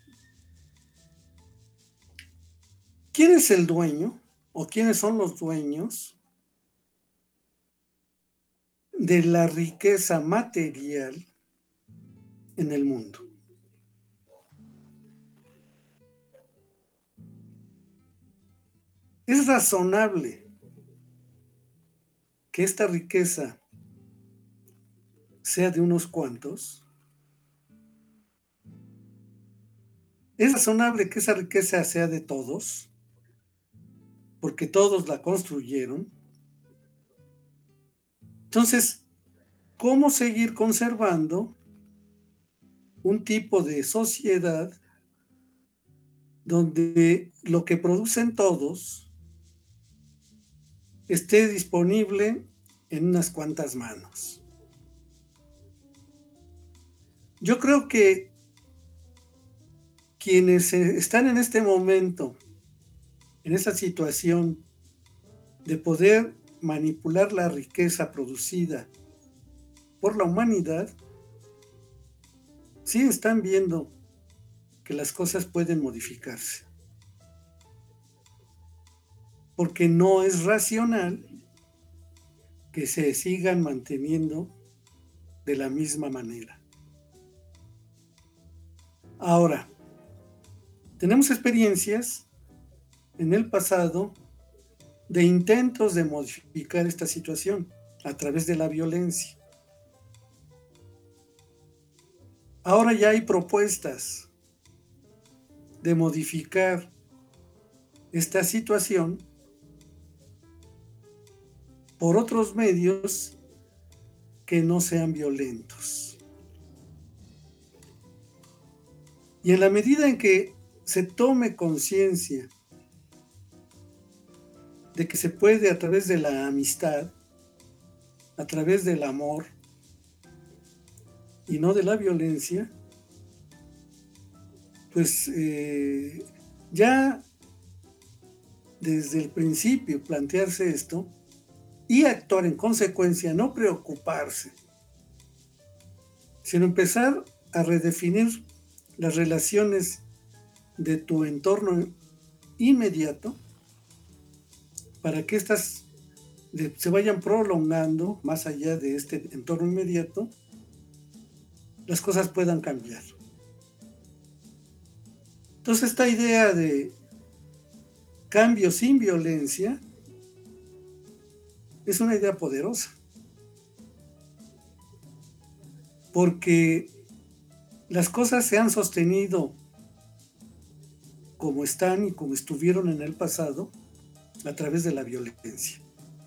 ¿Quién es el dueño o quiénes son los dueños de la riqueza material en el mundo? ¿Es razonable que esta riqueza sea de unos cuantos? ¿Es razonable que esa riqueza sea de todos? Porque todos la construyeron. Entonces, ¿cómo seguir conservando un tipo de sociedad donde lo que producen todos esté disponible en unas cuantas manos? Yo creo que quienes están en este momento, en esa situación de poder manipular la riqueza producida por la humanidad, sí están viendo que las cosas pueden modificarse. Porque no es racional que se sigan manteniendo de la misma manera. Ahora, tenemos experiencias en el pasado de intentos de modificar esta situación a través de la violencia. Ahora ya hay propuestas de modificar esta situación por otros medios que no sean violentos. Y en la medida en que se tome conciencia de que se puede a través de la amistad, a través del amor y no de la violencia, pues eh, ya desde el principio plantearse esto y actuar en consecuencia, no preocuparse, sino empezar a redefinir las relaciones de tu entorno inmediato para que éstas se vayan prolongando más allá de este entorno inmediato, las cosas puedan cambiar. Entonces esta idea de cambio sin violencia es una idea poderosa, porque las cosas se han sostenido como están y como estuvieron en el pasado a través de la violencia.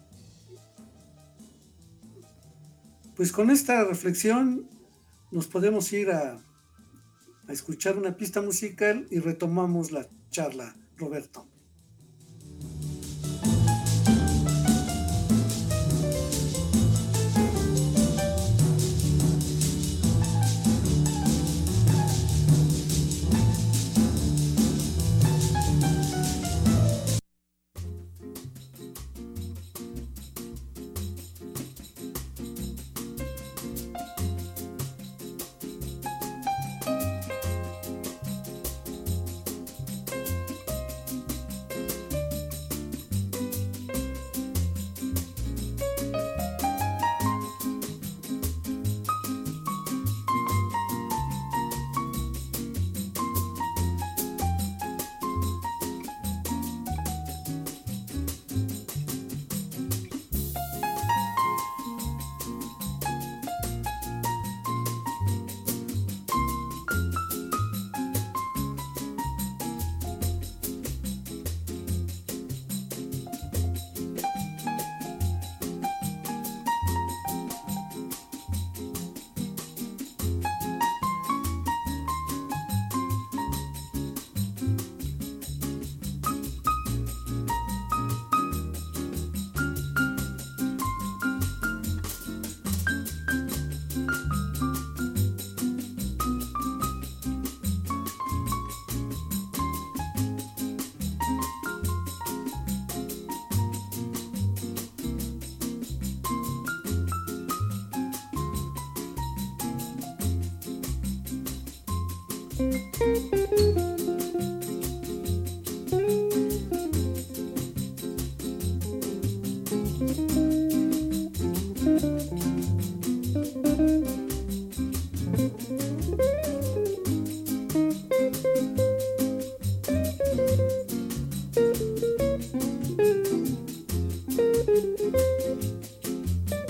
Pues con esta reflexión nos podemos ir a, a escuchar una pista musical y retomamos la charla, Roberto.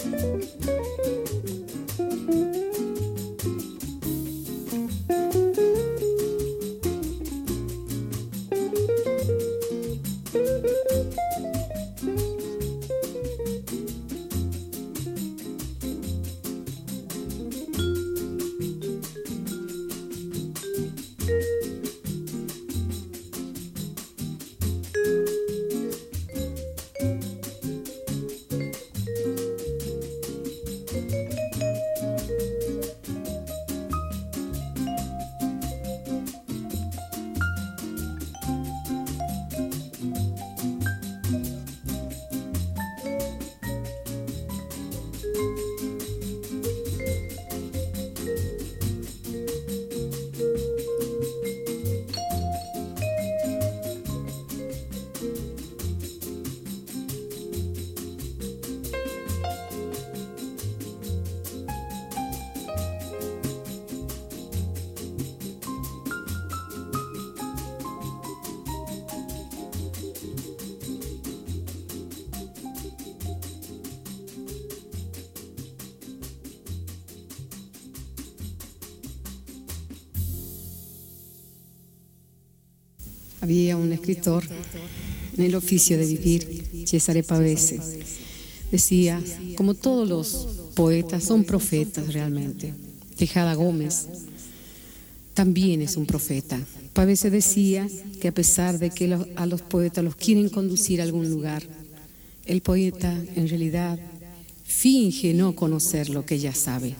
Había un escritor en el oficio de vivir, Cesare Pavese. Decía, como todos los poetas son profetas realmente. Tejada Gómez también es un profeta. Pavese decía que a pesar de que a los poetas los quieren conducir a algún lugar, el poeta en realidad finge no conocer lo que ya sabe.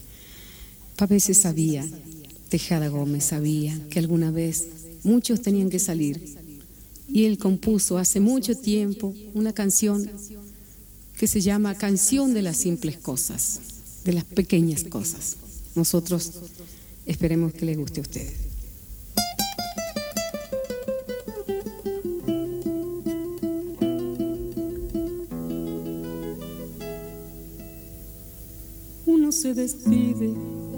Pavese sabía, Tejada Gómez sabía que alguna vez muchos tenían que salir, y él compuso hace mucho tiempo una canción que se llama Canción de las simples cosas, de las pequeñas cosas. Nosotros esperemos que les guste a ustedes. Uno se despide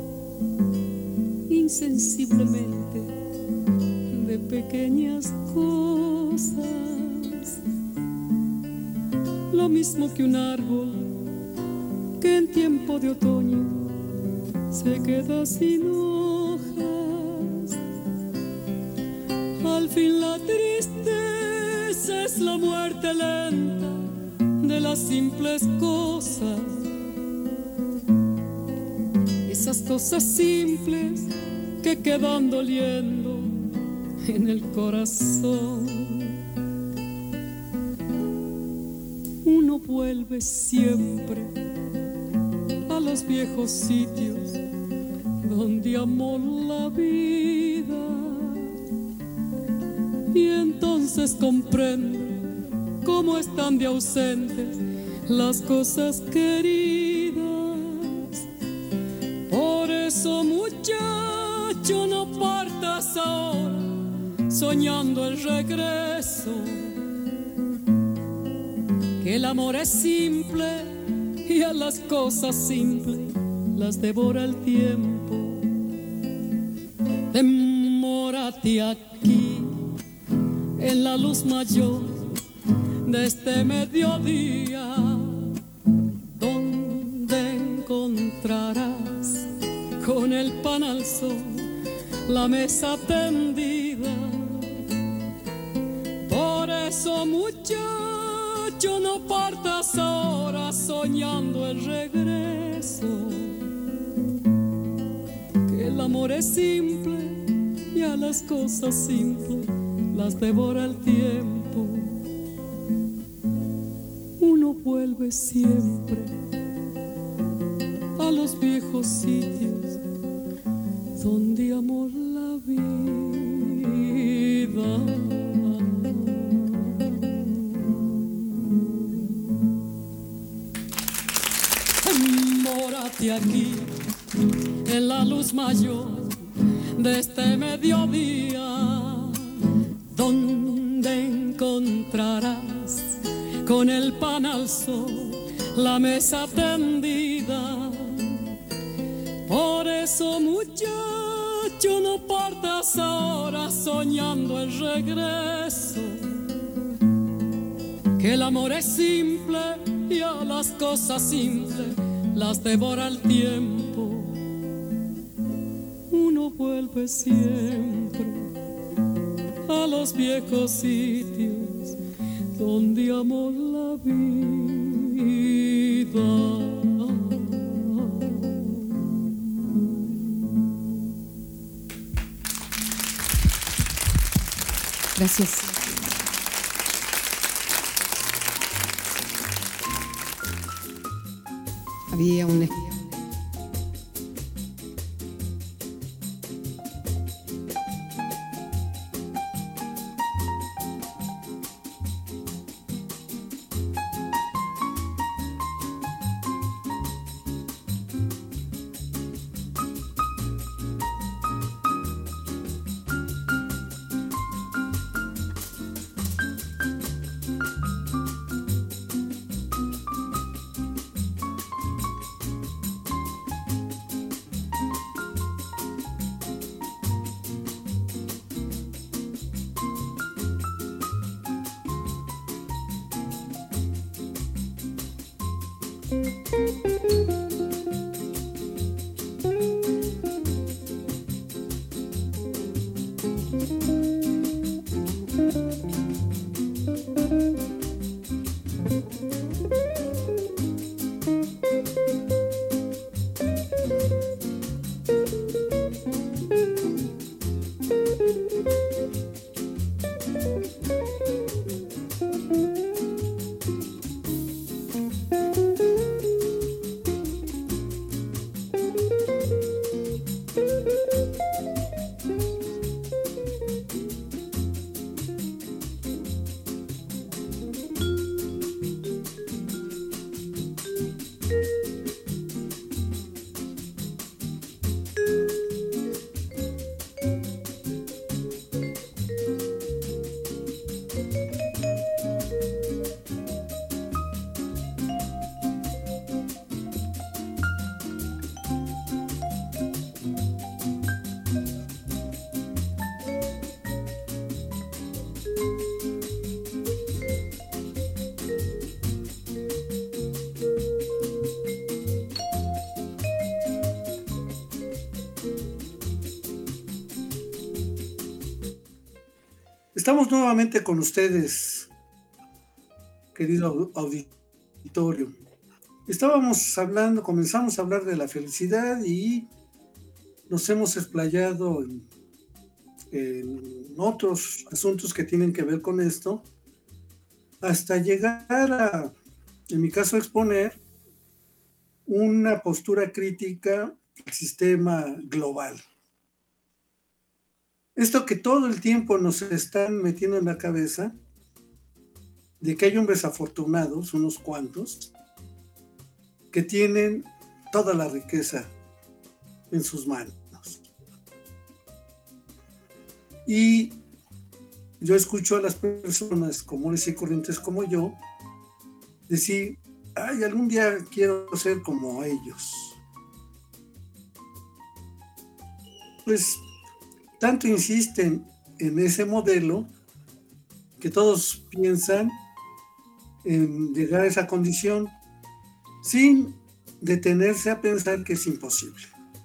insensiblemente de pequeñas cosas, lo mismo que un árbol que en tiempo de otoño se queda sin hojas. Al fin la tristeza es la muerte lenta de las simples cosas, esas cosas simples que quedan doliendo en el corazón. Uno vuelve siempre a los viejos sitios donde amó la vida, y entonces comprende cómo están de ausentes las cosas queridas. Por eso, muchacho, no partas ahora soñando el regreso, que el amor es simple y a las cosas simples las devora el tiempo. Demórate aquí en la luz mayor de este mediodía, donde encontrarás con el pan al sol la mesa tendida. Por eso, muchacho, no partas ahora soñando el regreso, que el amor es simple y a las cosas simples las devora el tiempo. Uno vuelve siempre a los viejos sitios donde amó la vida. Mórate aquí en la luz mayor de este mediodía, donde encontrarás con el pan al sol la mesa tendida. Por eso, muchacho, no partas ahora soñando el regreso, que el amor es simple y a las cosas simples las devora el tiempo. Uno vuelve siempre a los viejos sitios donde amó la vida. Gracias. Había un Estamos nuevamente con ustedes, querido auditorio. Estábamos hablando, comenzamos a hablar de la felicidad y nos hemos explayado en, en otros asuntos que tienen que ver con esto, hasta llegar a, en mi caso, exponer una postura crítica al sistema global. Esto que todo el tiempo nos están metiendo en la cabeza, de que hay hombres afortunados, unos cuantos, que tienen toda la riqueza en sus manos. Y yo escucho a las personas comunes y corrientes como yo decir, ay, algún día quiero ser como ellos. Pues tanto insisten en ese modelo que todos piensan en llegar a esa condición sin detenerse a pensar que es imposible.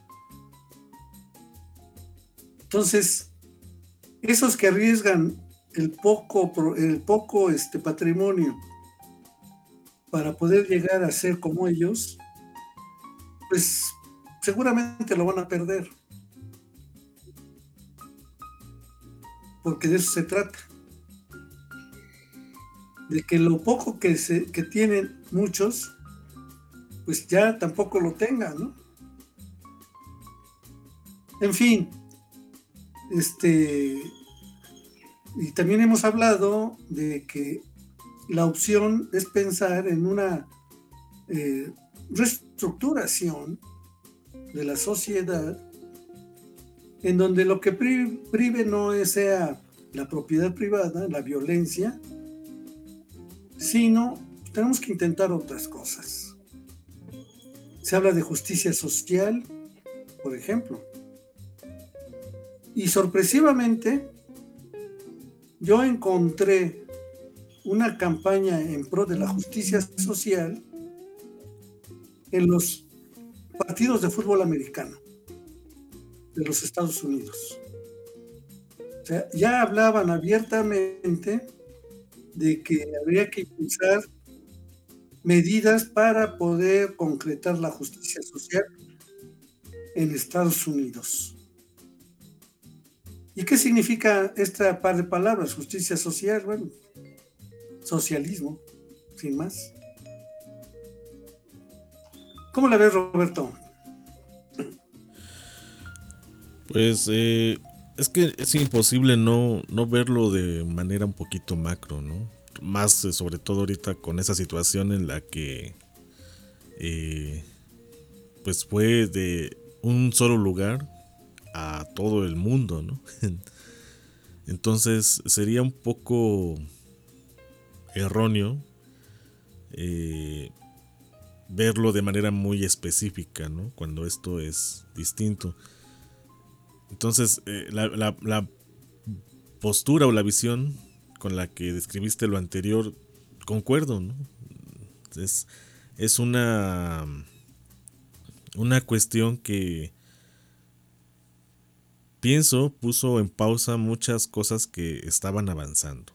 Entonces, esos que arriesgan el poco, el poco este, patrimonio para poder llegar a ser como ellos, pues seguramente lo van a perder. Porque de eso se trata. De que lo poco que, se, que tienen muchos, pues ya tampoco lo tengan, ¿no? En fin, este, y también hemos hablado de que la opción es pensar en una eh, reestructuración de la sociedad en donde lo que prive no sea la propiedad privada, la violencia, sino tenemos que intentar otras cosas. Se habla de justicia social, por ejemplo. Y sorpresivamente, yo encontré una campaña en pro de la justicia social en los partidos de fútbol americano de los Estados Unidos. O sea, ya hablaban abiertamente de que habría que impulsar medidas para poder concretar la justicia social en Estados Unidos. ¿Y qué significa esta par de palabras? Justicia social, bueno, socialismo, sin más. ¿Cómo la ves, Roberto? Pues eh, es que es imposible no, no verlo de manera un poquito macro, ¿no? Más eh, sobre todo ahorita con esa situación en la que eh, pues fue de un solo lugar a todo el mundo, ¿no? Entonces sería un poco erróneo eh, verlo de manera muy específica, ¿no? Cuando esto es distinto. Entonces eh, la, la, la postura o la visión con la que describiste lo anterior, concuerdo, ¿no? Es, es una, una cuestión que pienso puso en pausa muchas cosas que estaban avanzando.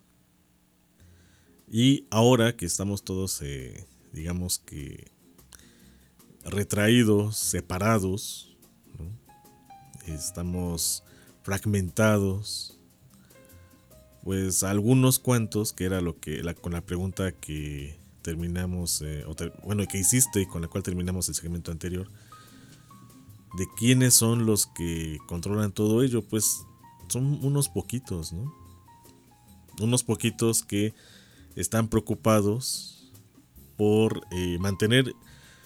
Y ahora que estamos todos, eh, digamos que retraídos, separados, ¿no? Estamos fragmentados, pues algunos cuantos, que era lo que la, con la pregunta que terminamos, eh, o ter, bueno, que hiciste y con la cual terminamos el segmento anterior, de quiénes son los que controlan todo ello, pues son unos poquitos, ¿no? Unos poquitos que están preocupados por eh, mantener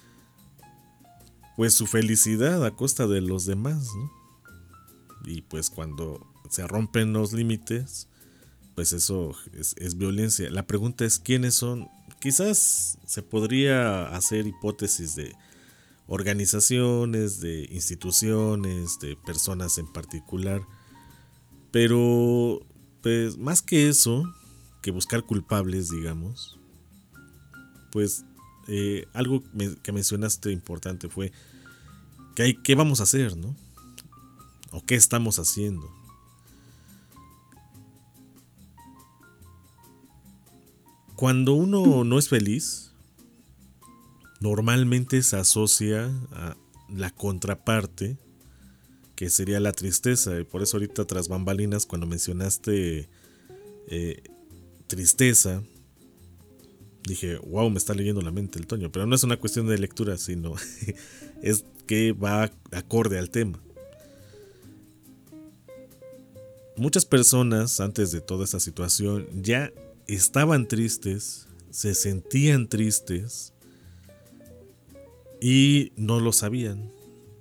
pues su felicidad a costa de los demás, ¿no? Y pues cuando se rompen los límites, pues eso es, es violencia. La pregunta es quiénes son. Quizás se podría hacer hipótesis de organizaciones, de instituciones, de personas en particular, pero pues más que eso, que buscar culpables, digamos, pues eh, algo que mencionaste importante fue que hay, ¿qué vamos a hacer, no? ¿O qué estamos haciendo? Cuando uno no es feliz, normalmente se asocia a la contraparte, que sería la tristeza. Y por eso ahorita tras bambalinas, cuando mencionaste eh, tristeza, dije, wow, me está leyendo la mente el Toño. Pero no es una cuestión de lectura, sino es que va acorde al tema. Muchas personas antes de toda esta situación ya estaban tristes, se sentían tristes y no lo sabían.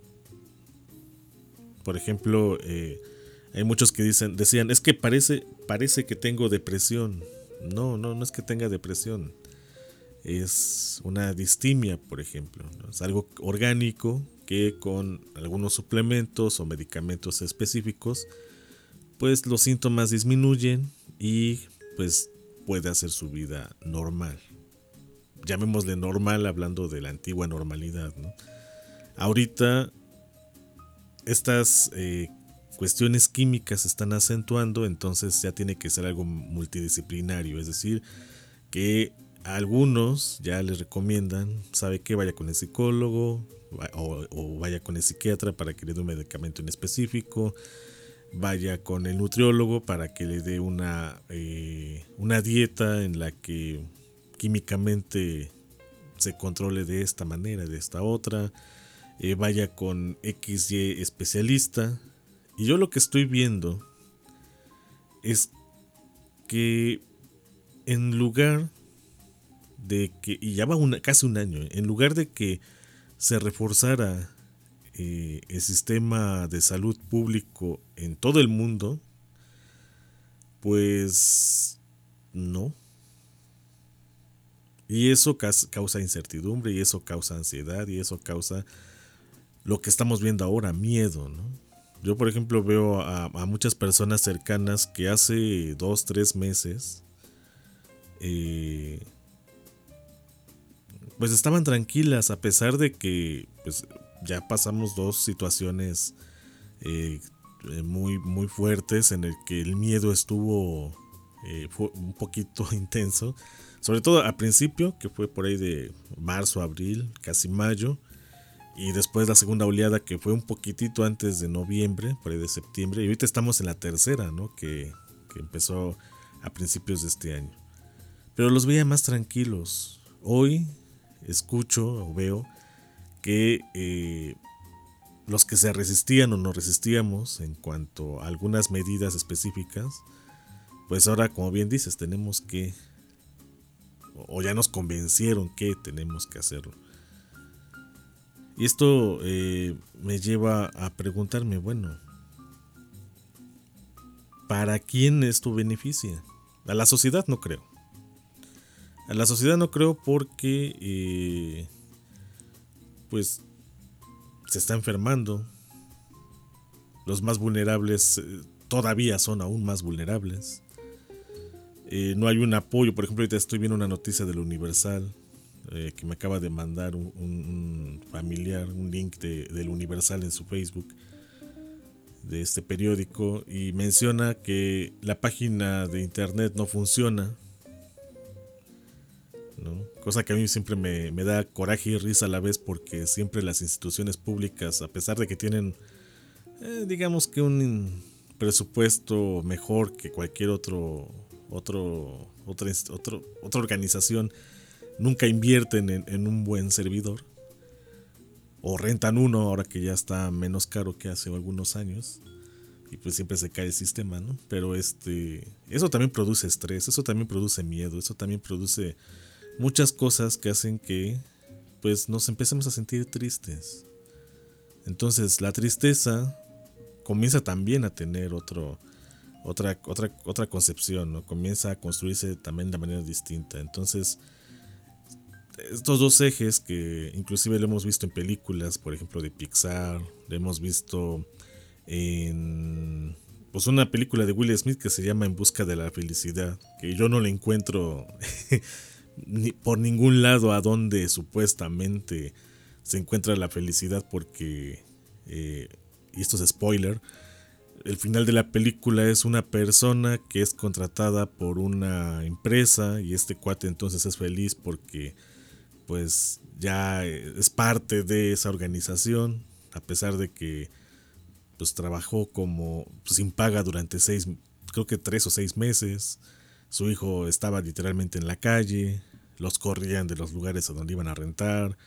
Por ejemplo, eh, hay muchos que dicen, decían, es que parece, parece que tengo depresión. No, no, no es que tenga depresión. Es una distimia, por ejemplo, ¿no? Es algo orgánico que con algunos suplementos o medicamentos específicos, pues los síntomas disminuyen y pues puede hacer su vida normal. Llamémosle normal hablando de la antigua normalidad, ¿no? Ahorita estas eh, cuestiones químicas se están acentuando, entonces ya tiene que ser algo multidisciplinario, es decir, que a algunos ya les recomiendan, sabe que vaya con el psicólogo o, o vaya con el psiquiatra para que le dé un medicamento en específico, vaya con el nutriólogo para que le dé una, eh, una dieta en la que químicamente se controle de esta manera, de esta otra, eh, vaya con equis ye especialista. Y yo lo que estoy viendo es que en lugar de que, y ya va una, casi un año, en lugar de que se reforzara eh, el sistema de salud público en todo el mundo, pues no. Y eso causa incertidumbre, y eso causa ansiedad, y eso causa lo que estamos viendo ahora, miedo, ¿no? Yo, por ejemplo, veo a, a muchas personas cercanas que hace dos, tres meses eh, pues estaban tranquilas, a pesar de que pues ya pasamos dos situaciones eh, muy, muy fuertes en el que el miedo estuvo eh, fue un poquito intenso, sobre todo al principio, que fue por ahí de marzo, abril, casi mayo, y después la segunda oleada que fue un poquitito antes de noviembre, por ahí de septiembre, y ahorita estamos en la tercera, ¿no? que, que empezó a principios de este año. Pero los veía más tranquilos. Hoy escucho o veo que eh, los que se resistían o no resistíamos en cuanto a algunas medidas específicas, pues ahora, como bien dices, tenemos que, o ya nos convencieron que tenemos que hacerlo. Y esto eh, me lleva a preguntarme, bueno, ¿para quién esto beneficia? A la sociedad no creo. A la sociedad no creo porque eh, pues se está enfermando. Los más vulnerables eh, todavía son aún más vulnerables. Eh, no hay un apoyo. Por ejemplo, ahorita estoy viendo una noticia del Universal eh, que me acaba de mandar un, un, un familiar, un link de, del Universal en su Facebook, de este periódico, y menciona que la página de internet no funciona, ¿no? Cosa que a mí siempre me, me da coraje y risa a la vez, porque siempre las instituciones públicas, a pesar de que tienen eh, digamos que un presupuesto mejor que cualquier otro otro otra, otro, otra organización, nunca invierten en, en un buen servidor, o rentan uno ahora que ya está menos caro que hace algunos años, y pues siempre se cae el sistema, ¿no? Pero este eso también produce estrés, eso también produce miedo, eso también produce muchas cosas que hacen que pues nos empecemos a sentir tristes. Entonces la tristeza comienza también a tener otro otra otra otra concepción, ¿no? Comienza a construirse también de manera distinta. Entonces estos dos ejes que inclusive lo hemos visto en películas, por ejemplo de Pixar, lo hemos visto en pues una película de Will Smith que se llama En busca de la felicidad, que yo no le encuentro ni por ningún lado a donde supuestamente se encuentra la felicidad, porque eh, y esto es spoiler, el final de la película es una persona que es contratada por una empresa, y este cuate entonces es feliz porque pues ya es parte de esa organización, a pesar de que pues trabajó como pues, sin paga durante seis, creo que tres o seis meses. Su hijo estaba literalmente en la calle, los corrían de los lugares a donde iban a rentar.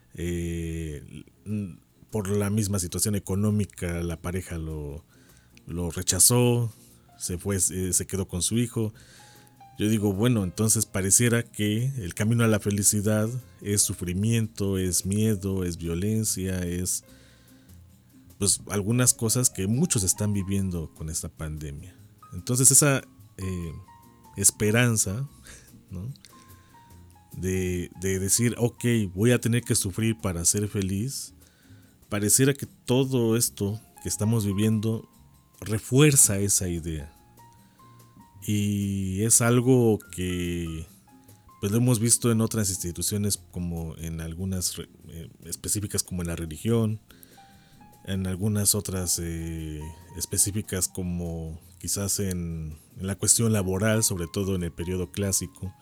Eh, por la misma situación económica, la pareja lo, lo rechazó, se fue, eh, se quedó con su hijo. Yo digo, bueno, entonces pareciera que el camino a la felicidad es sufrimiento, es miedo, es violencia, es pues algunas cosas que muchos están viviendo con esta pandemia. Entonces esa eh, esperanza, ¿no? De, de decir, ok, voy a tener que sufrir para ser feliz, pareciera que todo esto que estamos viviendo refuerza esa idea. Y es algo que pues lo hemos visto en otras instituciones, como en algunas eh, específicas como en la religión, en algunas otras eh, específicas como quizás en, en la cuestión laboral, sobre todo en el periodo clásico.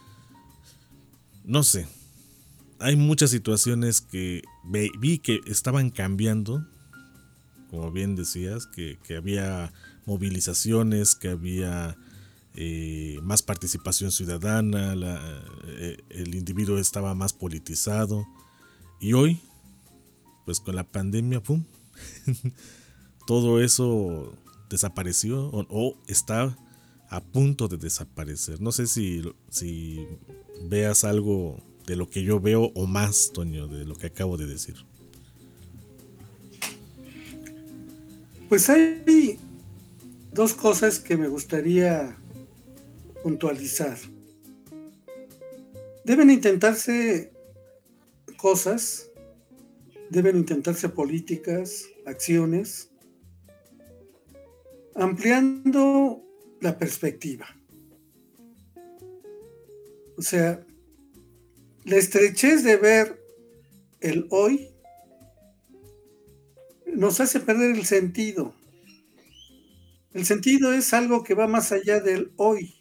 No sé, hay muchas situaciones que ve, vi que estaban cambiando, como bien decías, que, que había movilizaciones, que había eh, más participación ciudadana, la, eh, el individuo estaba más politizado, y hoy, pues con la pandemia, ¡pum! Todo eso desapareció o, o está a punto de desaparecer. No sé si, si veas algo de lo que yo veo o más, Toño, de lo que acabo de decir. Pues hay dos cosas que me gustaría puntualizar. Deben intentarse cosas, deben intentarse políticas, acciones, ampliando la perspectiva. O sea, la estrechez de ver el hoy nos hace perder el sentido. El sentido es algo que va más allá del hoy.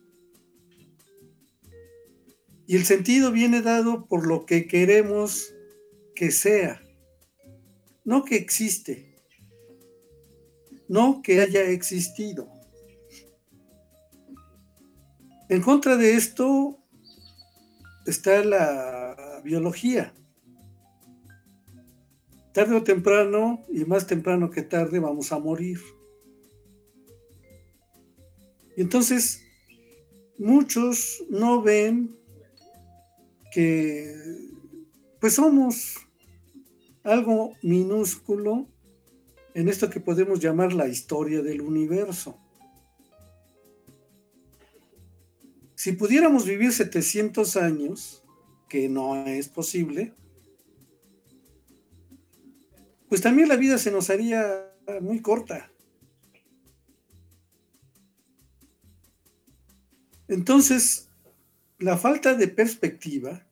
Y el sentido viene dado por lo que queremos que sea, no que existe, no que haya existido. En contra de esto está la biología. Tarde o temprano, y más temprano que tarde, vamos a morir. Y entonces, muchos no ven que pues somos algo minúsculo en esto que podemos llamar la historia del universo. Si pudiéramos vivir setecientos años, que no es posible, pues también la vida se nos haría muy corta. Entonces, la falta de perspectiva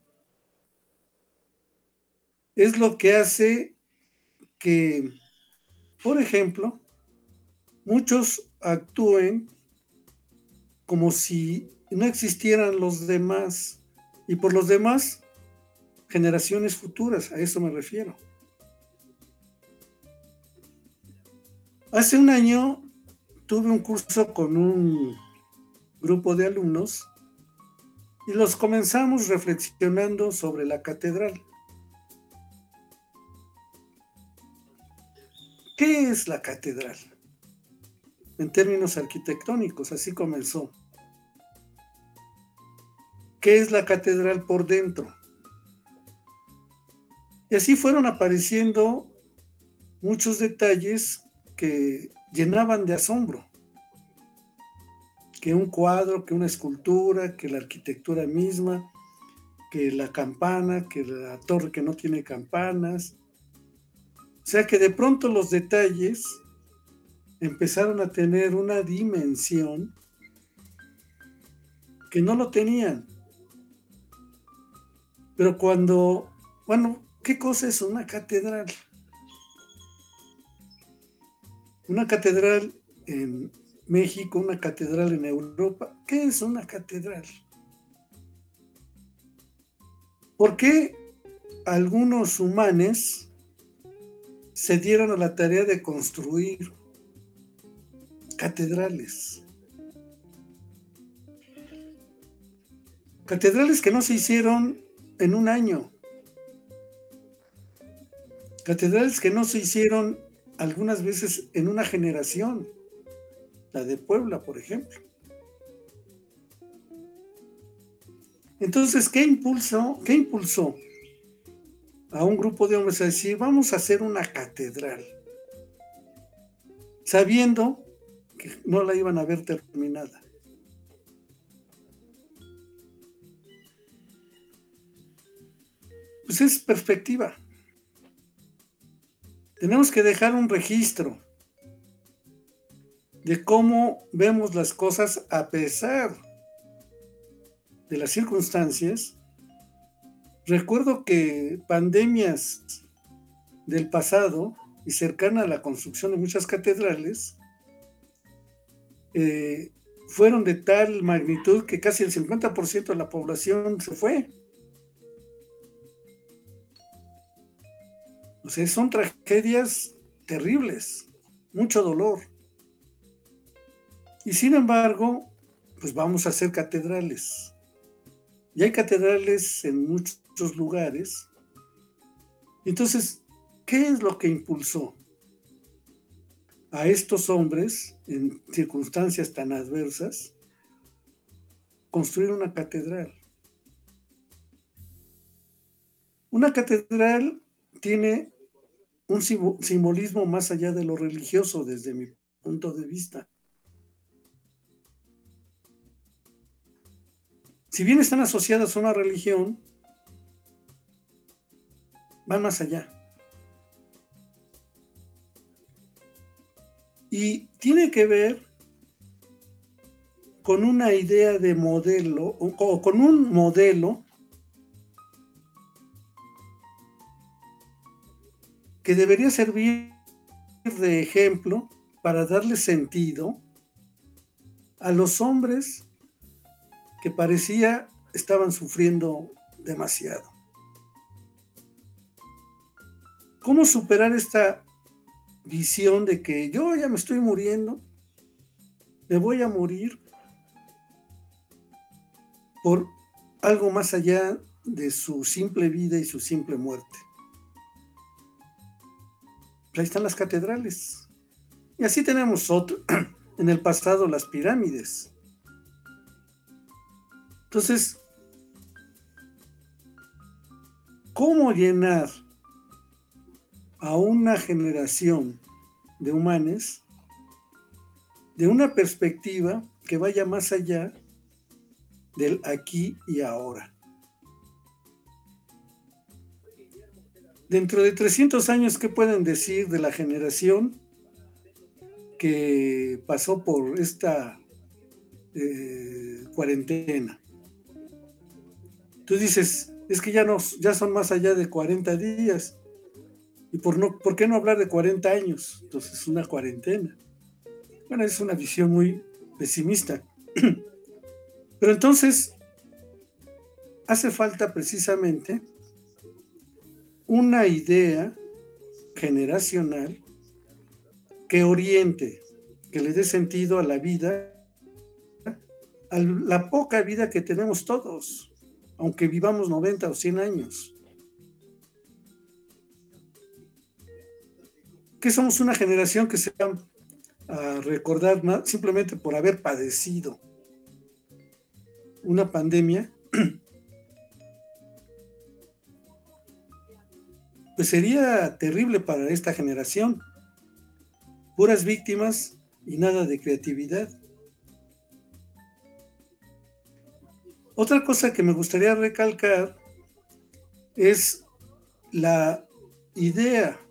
es lo que hace que, por ejemplo, muchos actúen como si no existieran los demás, y por los demás, generaciones futuras, a eso me refiero. Hace un año tuve un curso con un grupo de alumnos y los comenzamos reflexionando sobre la catedral. ¿Qué es la catedral? En términos arquitectónicos, así comenzó. ¿Qué es la catedral por dentro? Y así fueron apareciendo muchos detalles que llenaban de asombro. Que un cuadro, que una escultura, que la arquitectura misma, que la campana, que la torre que no tiene campanas. O sea que de pronto los detalles empezaron a tener una dimensión que no lo tenían. Pero cuando, bueno, ¿qué cosa es una catedral? Una catedral en México, una catedral en Europa. ¿Qué es una catedral? ¿Por qué algunos humanos se dieron a la tarea de construir catedrales? Catedrales que no se hicieron en un año. Catedrales que no se hicieron algunas veces en una generación. La de Puebla, por ejemplo. Entonces, ¿qué impulsó, qué impulsó a un grupo de hombres a decir, vamos a hacer una catedral? Sabiendo que no la iban a ver terminada. Pues es perspectiva. Tenemos que dejar un registro de cómo vemos las cosas a pesar de las circunstancias. Recuerdo que pandemias del pasado y cercana a la construcción de muchas catedrales eh, fueron de tal magnitud que casi el cincuenta por ciento de la población se fue. O sea, son tragedias terribles, mucho dolor. Y sin embargo, pues vamos a hacer catedrales. Y hay catedrales en muchos lugares. Entonces, ¿qué es lo que impulsó a estos hombres, en circunstancias tan adversas, construir una catedral? Una catedral tiene un simbolismo más allá de lo religioso, desde mi punto de vista. Si bien están asociadas a una religión, van más allá. Y tiene que ver con una idea de modelo, o con un modelo que debería servir de ejemplo para darle sentido a los hombres que parecía estaban sufriendo demasiado. ¿Cómo superar esta visión de que yo ya me estoy muriendo, me voy a morir por algo más allá de su simple vida y su simple muerte? Ahí están las catedrales. Y así tenemos otro, en el pasado las pirámides. Entonces, ¿cómo llenar a una generación de humanos de una perspectiva que vaya más allá del aquí y ahora? Dentro de trescientos años, ¿qué pueden decir de la generación que pasó por esta eh, cuarentena? Tú dices, es que ya, no, ya son más allá de cuarenta días. ¿Y por, no, por qué no hablar de cuarenta años? Entonces es una cuarentena. Bueno, es una visión muy pesimista. Pero entonces hace falta precisamente una idea generacional que oriente, que le dé sentido a la vida, a la poca vida que tenemos todos, aunque vivamos noventa o cien años. Que somos una generación que se va a recordar más simplemente por haber padecido una pandemia, pues sería terrible para esta generación. Puras víctimas y nada de creatividad. Otra cosa que me gustaría recalcar es la idea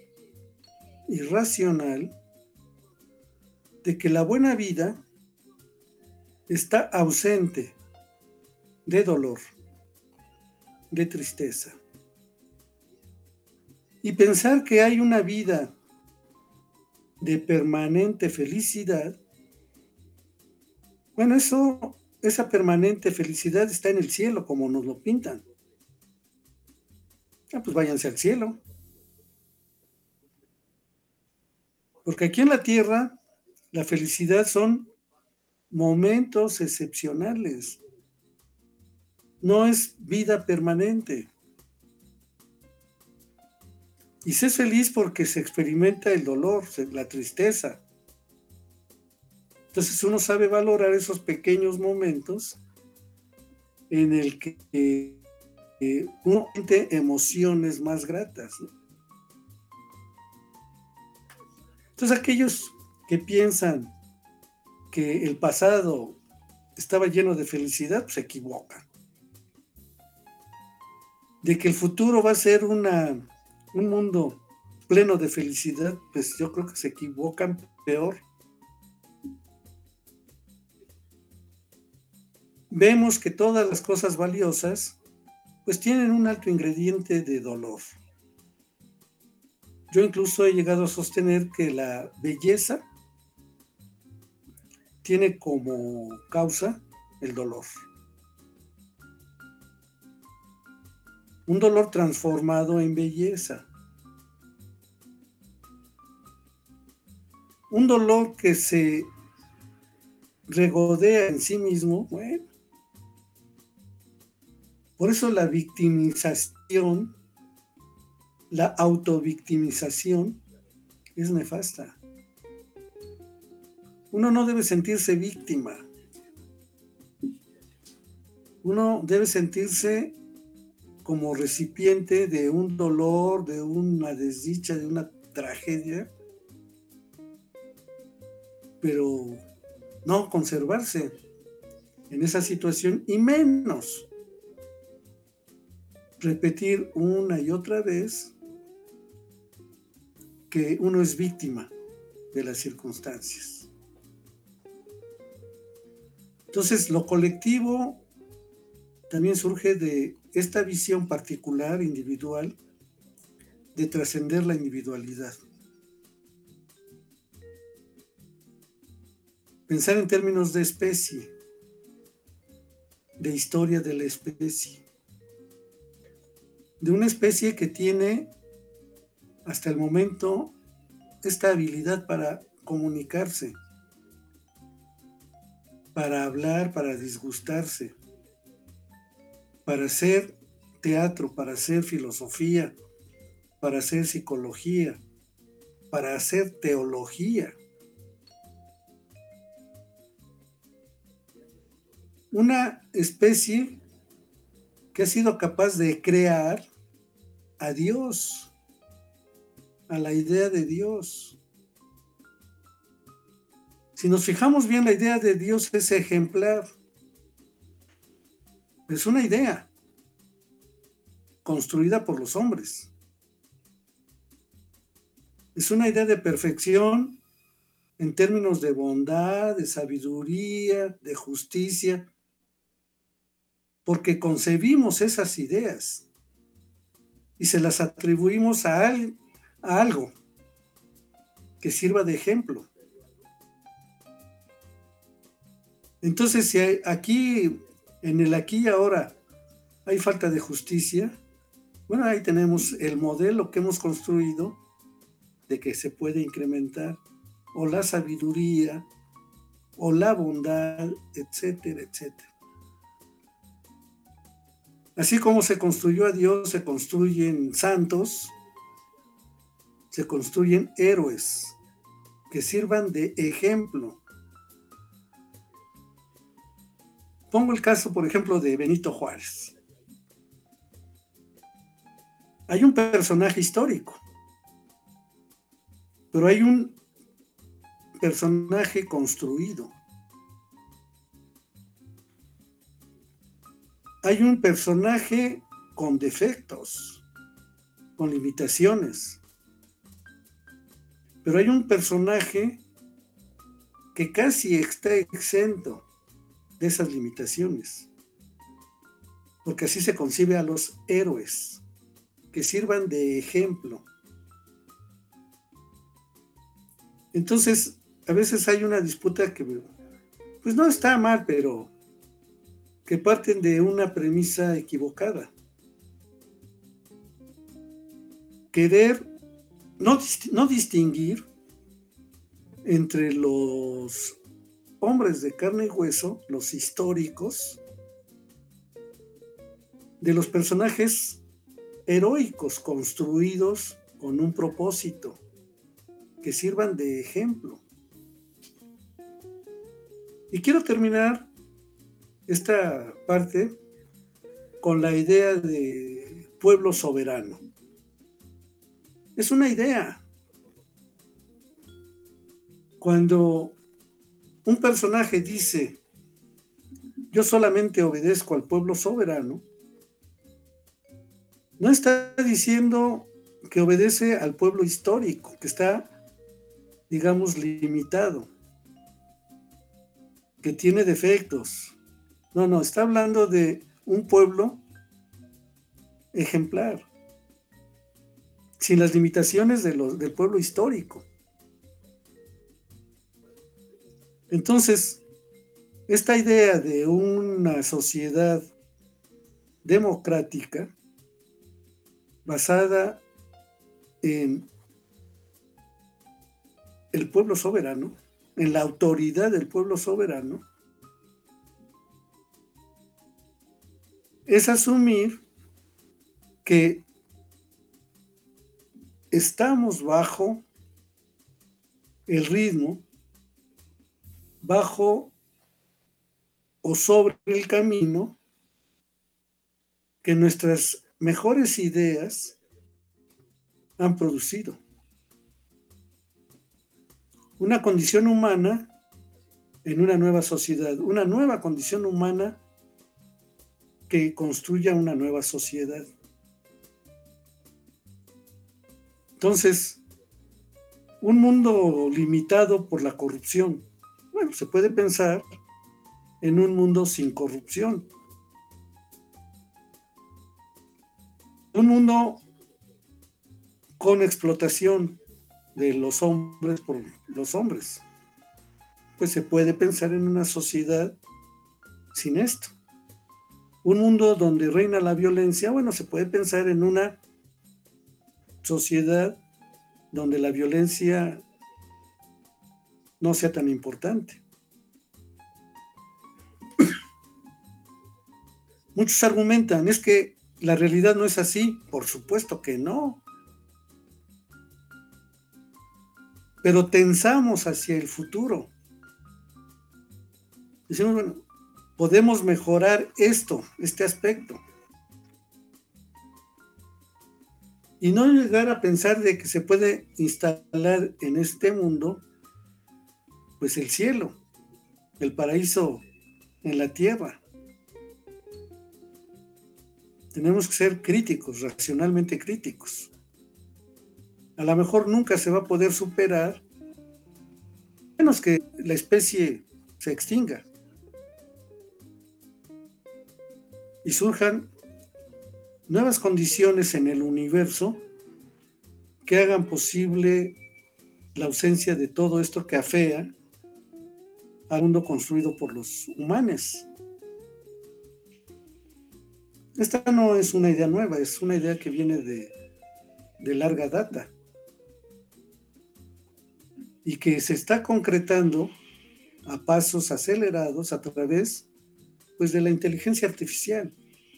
irracional de que la buena vida está ausente de dolor, de tristeza. Y pensar que hay una vida de permanente felicidad, bueno, eso, esa permanente felicidad está en el cielo, como nos lo pintan. Ah, pues váyanse al cielo. Porque aquí en la tierra, la felicidad son momentos excepcionales. No es vida permanente. Y se es feliz porque se experimenta el dolor, la tristeza. Entonces uno sabe valorar esos pequeños momentos en el que eh, uno siente emociones más gratas, ¿no? Entonces aquellos que piensan que el pasado estaba lleno de felicidad, pues se equivocan. De que el futuro va a ser una... un mundo pleno de felicidad, pues yo creo que se equivocan peor. Vemos que todas las cosas valiosas pues tienen un alto ingrediente de dolor. Yo incluso he llegado a sostener que la belleza tiene como causa el dolor. Un dolor transformado en belleza. Un dolor que se regodea en sí mismo, bueno. Por eso la victimización, la autovictimización es nefasta. Uno no debe sentirse víctima. Uno debe sentirse como recipiente de un dolor, de una desdicha, de una tragedia, pero no conservarse en esa situación y menos repetir una y otra vez que uno es víctima de las circunstancias. Entonces, lo colectivo también surge de esta visión particular, individual, de trascender la individualidad. Pensar en términos de especie, de historia de la especie, de una especie que tiene hasta el momento esta habilidad para comunicarse, para hablar, para disgustarse, para hacer teatro, para hacer filosofía, para hacer psicología, para hacer teología. Una especie que ha sido capaz de crear a Dios, a la idea de Dios. Si nos fijamos bien, la idea de Dios es ejemplar. Es una idea construida por los hombres. Es una idea de perfección en términos de bondad, de sabiduría, de justicia, porque concebimos esas ideas y se las atribuimos a, al, a algo que sirva de ejemplo. Entonces, si hay aquí, en el aquí y ahora, hay falta de justicia, bueno, ahí tenemos el modelo que hemos construido de que se puede incrementar, o la sabiduría, o la bondad, etcétera, etcétera. Así como se construyó a Dios, se construyen santos, se construyen héroes que sirvan de ejemplo. Pongo el caso, por ejemplo, de Benito Juárez. Hay un personaje histórico, pero hay un personaje construido. Hay un personaje con defectos, con limitaciones, pero hay un personaje que casi está exento de esas limitaciones, porque así se concibe a los héroes, que sirvan de ejemplo. Entonces, a veces hay una disputa que, pues no está mal, pero que parten de una premisa equivocada. Querer no, no distinguir entre los hombres de carne y hueso, los históricos, de los personajes heroicos construidos con un propósito, que sirvan de ejemplo. Y quiero terminar esta parte con la idea de pueblo soberano. Es una idea. Cuando un personaje dice, yo solamente obedezco al pueblo soberano, no está diciendo que obedece al pueblo histórico, que está, digamos, limitado, que tiene defectos. No, no, está hablando de un pueblo ejemplar, sin las limitaciones de los, del pueblo histórico. Entonces, esta idea de una sociedad democrática basada en el pueblo soberano, en la autoridad del pueblo soberano, es asumir que estamos bajo el ritmo, bajo o sobre el camino que nuestras mejores ideas han producido. Una condición humana en una nueva sociedad, una nueva condición humana que construya una nueva sociedad. Entonces, un mundo limitado por la corrupción. Bueno, se puede pensar en un mundo sin corrupción. Un mundo con explotación de los hombres por los hombres. Pues se puede pensar en una sociedad sin esto. Un mundo donde reina la violencia, bueno, se puede pensar en una sociedad donde la violencia no sea tan importante. Muchos argumentan, es que la realidad no es así. Por supuesto que no. Pero tensamos hacia el futuro. Decimos, bueno, podemos mejorar esto, este aspecto. Y no llegar a pensar de que se puede instalar en este mundo, pues el cielo, el paraíso en la tierra. Tenemos que ser críticos, racionalmente críticos. A lo mejor nunca se va a poder superar, a menos que la especie se extinga y surjan nuevas condiciones en el universo que hagan posible la ausencia de todo esto que afea al mundo construido por los humanos. Esta no es una idea nueva, es una idea que viene de, de larga data y que se está concretando a pasos acelerados a través, pues, de la inteligencia artificial.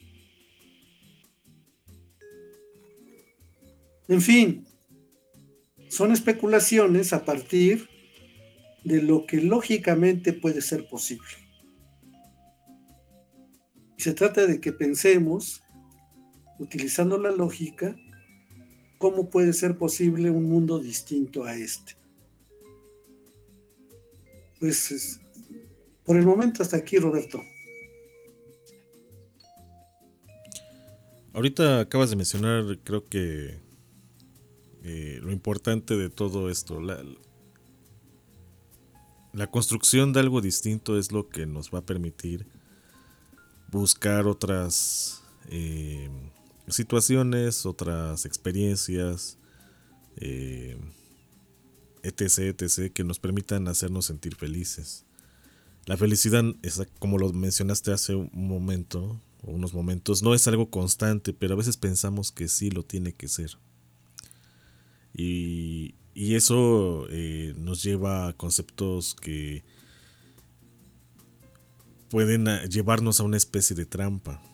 En fin, son especulaciones a partir de lo que lógicamente puede ser posible. Y se trata de que pensemos, utilizando la lógica, cómo puede ser posible un mundo distinto a este. Pues, por el momento hasta aquí, Roberto. Ahorita acabas de mencionar, creo que eh, lo importante de todo esto, la, la construcción de algo distinto es lo que nos va a permitir buscar otras eh, situaciones, otras experiencias, eh, etc, etc, que nos permitan hacernos sentir felices. La felicidad, como lo mencionaste hace un momento, o unos momentos, no es algo constante, pero a veces pensamos que sí lo tiene que ser. Y, y eso eh, nos lleva a conceptos que pueden llevarnos a una especie de trampa.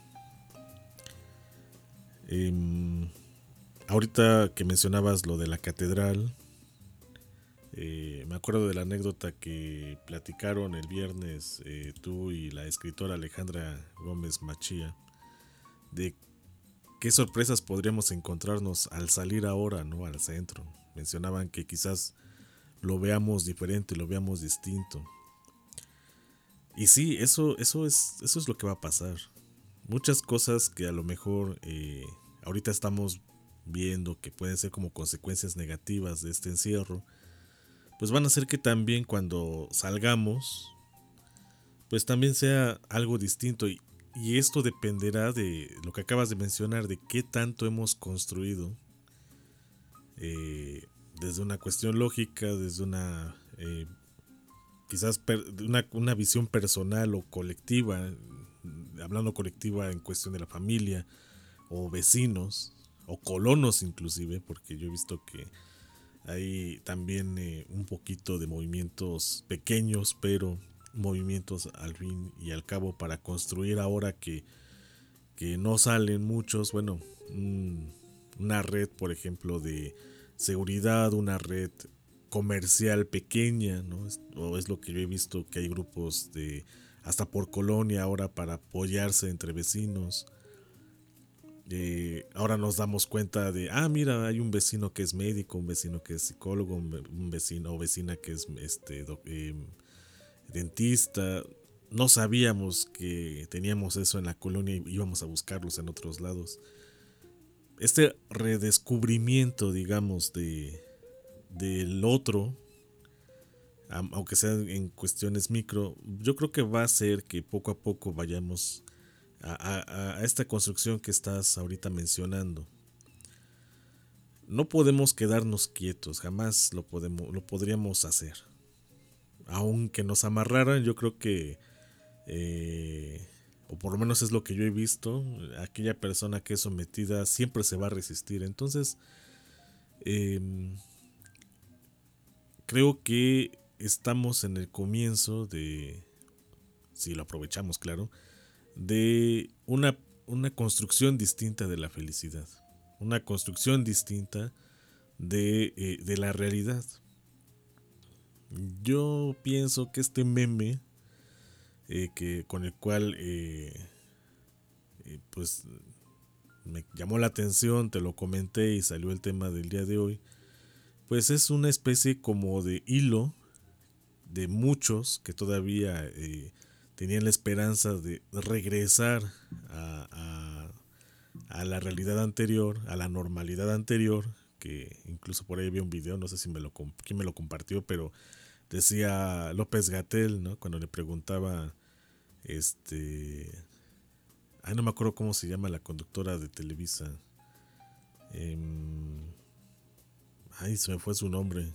Eh, ahorita que mencionabas lo de la catedral, eh, me acuerdo de la anécdota que platicaron el viernes eh, tú y la escritora Alejandra Gómez Machía, de qué sorpresas podríamos encontrarnos al salir ahora, ¿no?, al centro. Mencionaban que quizás lo veamos diferente, lo veamos distinto. Y sí, eso, eso, es, eso es lo que va a pasar. Muchas cosas que a lo mejor eh, ahorita estamos viendo que pueden ser como consecuencias negativas de este encierro, pues van a hacer que también cuando salgamos, pues también sea algo distinto. Y, y esto dependerá de lo que acabas de mencionar, de qué tanto hemos construido eh, desde una cuestión lógica, desde una eh, quizás per, una, una visión personal o colectiva, hablando colectiva en cuestión de la familia o vecinos o colonos inclusive, porque yo he visto que hay también eh, un poquito de movimientos pequeños, pero movimientos al fin y al cabo para construir ahora que, que no salen muchos, bueno, un, una red, por ejemplo, de seguridad, una red comercial pequeña, ¿no? Es, o es lo que yo he visto, que hay grupos de hasta por colonia ahora para apoyarse entre vecinos. Eh, ahora nos damos cuenta de, ah, mira, hay un vecino que es médico, un vecino que es psicólogo, un vecino o vecina que es este do, eh, dentista. No sabíamos que teníamos eso en la colonia y íbamos a buscarlos en otros lados. Este redescubrimiento, digamos, de del otro aunque sea en cuestiones micro, yo creo que va a hacer que poco a poco vayamos a, a, a esta construcción que estás ahorita mencionando. No podemos quedarnos quietos, jamás lo, podemos, lo podríamos hacer. Aunque nos amarraran, yo creo que, eh, o por lo menos es lo que yo he visto, aquella persona que es sometida siempre se va a resistir. Entonces, eh, creo que estamos en el comienzo de, si lo aprovechamos, claro, de una, una construcción distinta de la felicidad, una construcción distinta de, eh, de la realidad. Yo pienso que este meme eh, que con el cual eh, eh, pues me llamó la atención, te lo comenté y salió el tema del día de hoy, pues es una especie como de hilo de muchos que todavía eh, tenían la esperanza de regresar a, a, a la realidad anterior, a la normalidad anterior, que incluso por ahí vi un video, no sé si me lo quién me lo compartió, pero decía López-Gatell, ¿no? Cuando le preguntaba, este, ay, no me acuerdo cómo se llama la conductora de Televisa, eh, ay, se me fue su nombre.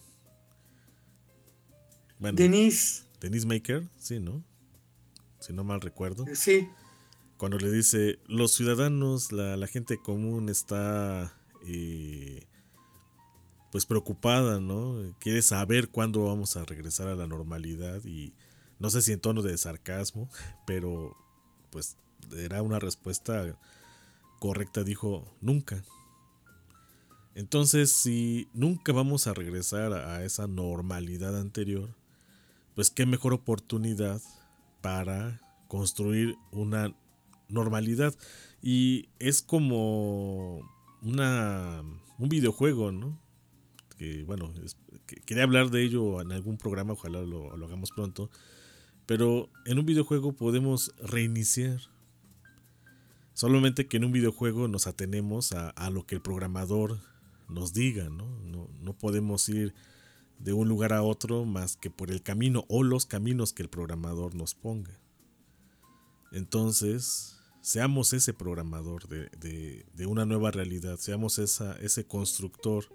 Bueno, Denise. Denise Maker, sí, ¿no? Si no mal recuerdo. Sí. Cuando le dice, los ciudadanos, la, la gente común está eh, pues preocupada, ¿no? Quiere saber cuándo vamos a regresar a la normalidad, y no sé si en tono de sarcasmo, pero pues era una respuesta correcta, dijo, nunca. Entonces, si nunca vamos a regresar a esa normalidad anterior, pues qué mejor oportunidad para construir una normalidad. Y es como una un videojuego, ¿no? Que bueno, es, que quería hablar de ello en algún programa, ojalá lo, lo hagamos pronto. Pero en un videojuego podemos reiniciar. Solamente que en un videojuego nos atenemos a, a lo que el programador nos diga, ¿no? No, no podemos ir de un lugar a otro más que por el camino o los caminos que el programador nos ponga. Entonces, seamos ese programador de, de, de una nueva realidad, seamos esa, ese constructor,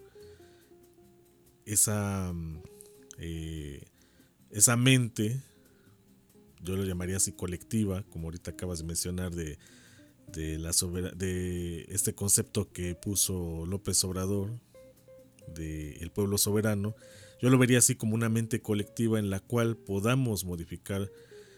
esa, eh, esa mente, yo lo llamaría así colectiva, como ahorita acabas de mencionar, de, de, la sober- de este concepto que puso López Obrador, de el pueblo soberano. Yo lo vería así como una mente colectiva en la cual podamos modificar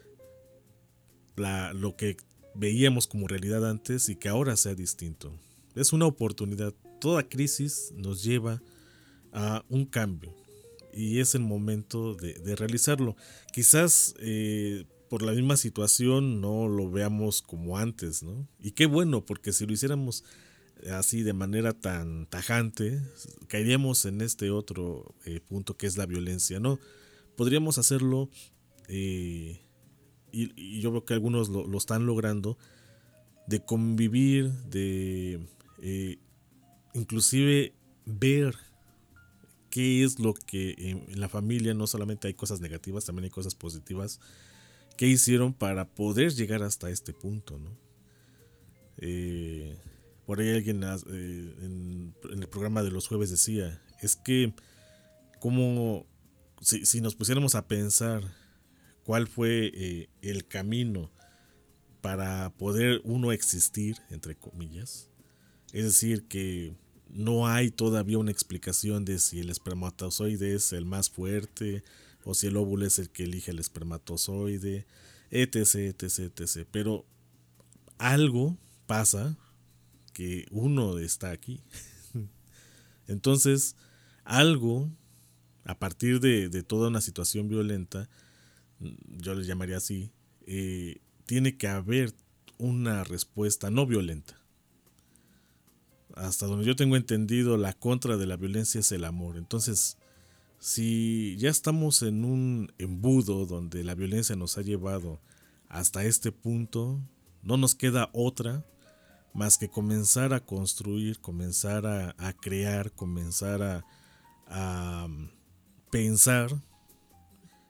la, lo que veíamos como realidad antes y que ahora sea distinto. Es una oportunidad. Toda crisis nos lleva a un cambio y es el momento de, de realizarlo. Quizás eh, por la misma situación no lo veamos como antes, ¿no? Y qué bueno, porque si lo hiciéramos así de manera tan tajante, caeríamos en este otro eh, punto que es la violencia, ¿no? Podríamos hacerlo, eh, y, y yo veo que algunos lo, lo están logrando, de convivir, de eh, inclusive ver qué es lo que en la familia, no solamente hay cosas negativas, también hay cosas positivas, que hicieron para poder llegar hasta este punto, ¿no? Eh... Por ahí alguien eh, en, en el programa de los jueves decía, es que como si, si nos pusiéramos a pensar cuál fue eh, el camino para poder uno existir, entre comillas, es decir, que no hay todavía una explicación de si el espermatozoide es el más fuerte o si el óvulo es el que elige el espermatozoide, etc, etc, etc. Pero algo pasa que uno está aquí. Entonces, algo, a partir de, de toda una situación violenta, yo le llamaría así, eh, tiene que haber una respuesta no violenta. Hasta donde yo tengo entendido, la contra de la violencia es el amor. Entonces, si ya estamos en un embudo donde la violencia nos ha llevado hasta este punto, no nos queda otra más que comenzar a construir, comenzar a, a crear, comenzar a, a pensar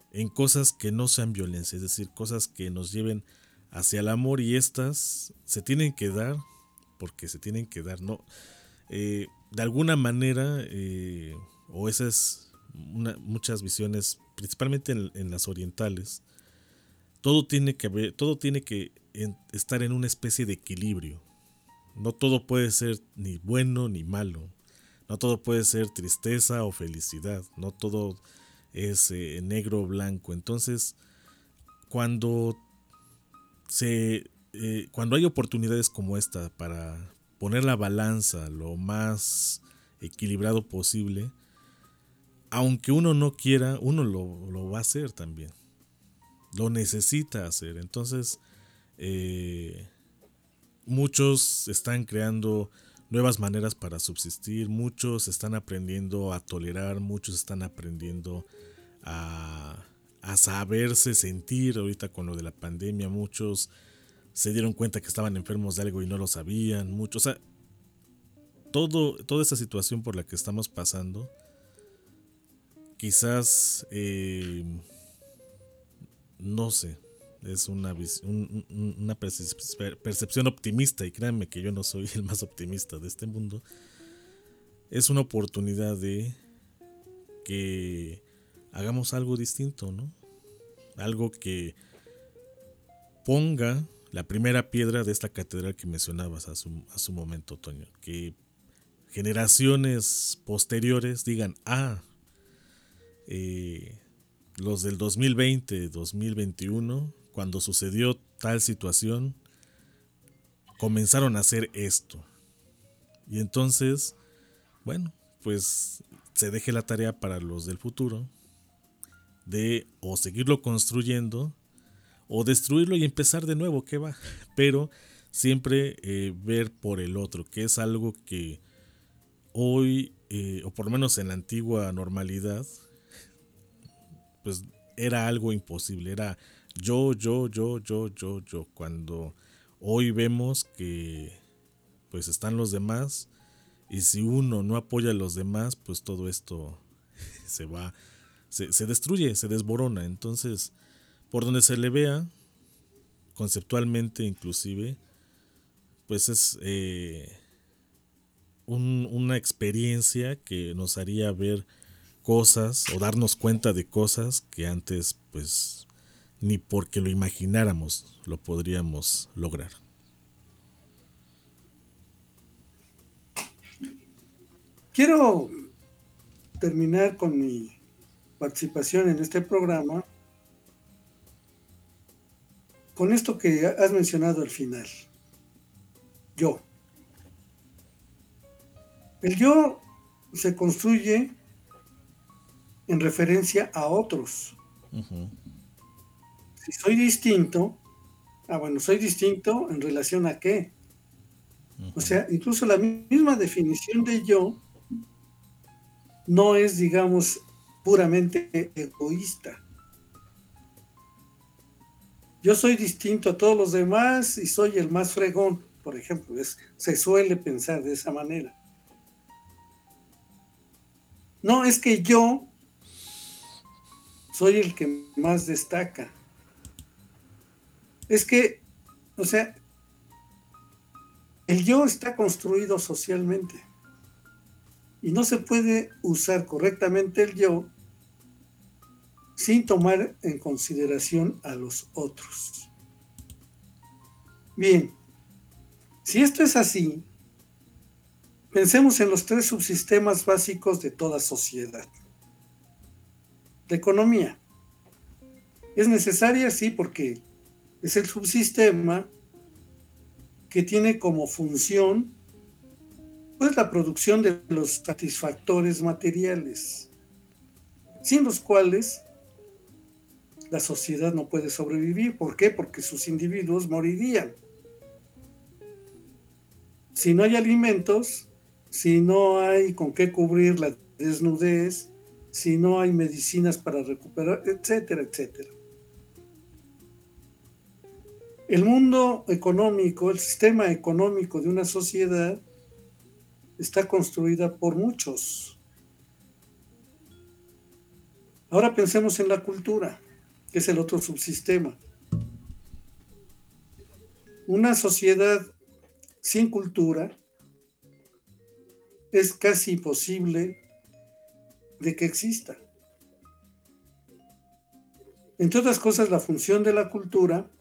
en cosas que no sean violencia, es decir, cosas que nos lleven hacia el amor, y estas se tienen que dar porque se tienen que dar, ¿no? Eh, de alguna manera, eh, o esas una, muchas visiones, principalmente en, en las orientales, todo tiene que haber, todo tiene que en, estar en una especie de equilibrio. No todo puede ser ni bueno ni malo. No todo puede ser tristeza o felicidad. No todo es eh, negro o blanco. Entonces, cuando se eh, cuando hay oportunidades como esta para poner la balanza lo más equilibrado posible, aunque uno no quiera, uno lo, lo va a hacer también. Lo necesita hacer. Entonces, eh, muchos están creando nuevas maneras para subsistir, muchos están aprendiendo a tolerar, muchos están aprendiendo a, a saberse sentir. Ahorita con lo de la pandemia, muchos se dieron cuenta que estaban enfermos de algo y no lo sabían. Muchos, o sea, todo, toda esa situación por la que estamos pasando, quizás, eh, no sé, es una, un, una percepción optimista, y créanme que yo no soy el más optimista de este mundo. Es una oportunidad de que hagamos algo distinto, ¿no? Algo que ponga la primera piedra de esta catedral que mencionabas a su, a su momento, Toño. Que generaciones posteriores digan, ah, eh, los del dos mil veinte, dos mil veintiuno, cuando sucedió tal situación, comenzaron a hacer esto. Y entonces, bueno, pues se deje la tarea para los del futuro de o seguirlo construyendo o destruirlo y empezar de nuevo, ¿qué va? Pero siempre eh, ver por el otro, que es algo que hoy, eh, o por lo menos en la antigua normalidad, pues era algo imposible. Era yo, yo, yo, yo, yo, yo. Cuando hoy vemos que pues están los demás, y si uno no apoya a los demás, pues todo esto se va, se, se destruye, se desborona. Entonces, por donde se le vea, conceptualmente inclusive, pues es eh, un, una experiencia que nos haría ver cosas o darnos cuenta de cosas que antes pues ni porque lo imagináramos lo podríamos lograr. Quiero terminar con mi participación en este programa con esto que has mencionado al final. Yo. El yo se construye en referencia a otros. Uh-huh. Si soy distinto, ah bueno, soy distinto en relación a qué. Uh-huh. O sea, incluso la misma definición de yo no es, digamos, puramente egoísta. Yo soy distinto a todos los demás y soy el más fregón, por ejemplo. Es, se suele pensar de esa manera. No, es que yo soy el que más destaca. Es que, o sea, el yo está construido socialmente y no se puede usar correctamente el yo sin tomar en consideración a los otros. Bien, si esto es así, pensemos en los tres subsistemas básicos de toda sociedad. La economía es necesaria, sí, porque es el subsistema que tiene como función pues la producción de los satisfactores materiales, sin los cuales la sociedad no puede sobrevivir. ¿Por qué? Porque sus individuos morirían. Si no hay alimentos, si no hay con qué cubrir la desnudez, si no hay medicinas para recuperar, etcétera, etcétera. El mundo económico, el sistema económico de una sociedad está construida por muchos. Ahora pensemos en la cultura, que es el otro subsistema. Una sociedad sin cultura es casi imposible de que exista. Entre otras cosas, la función de la cultura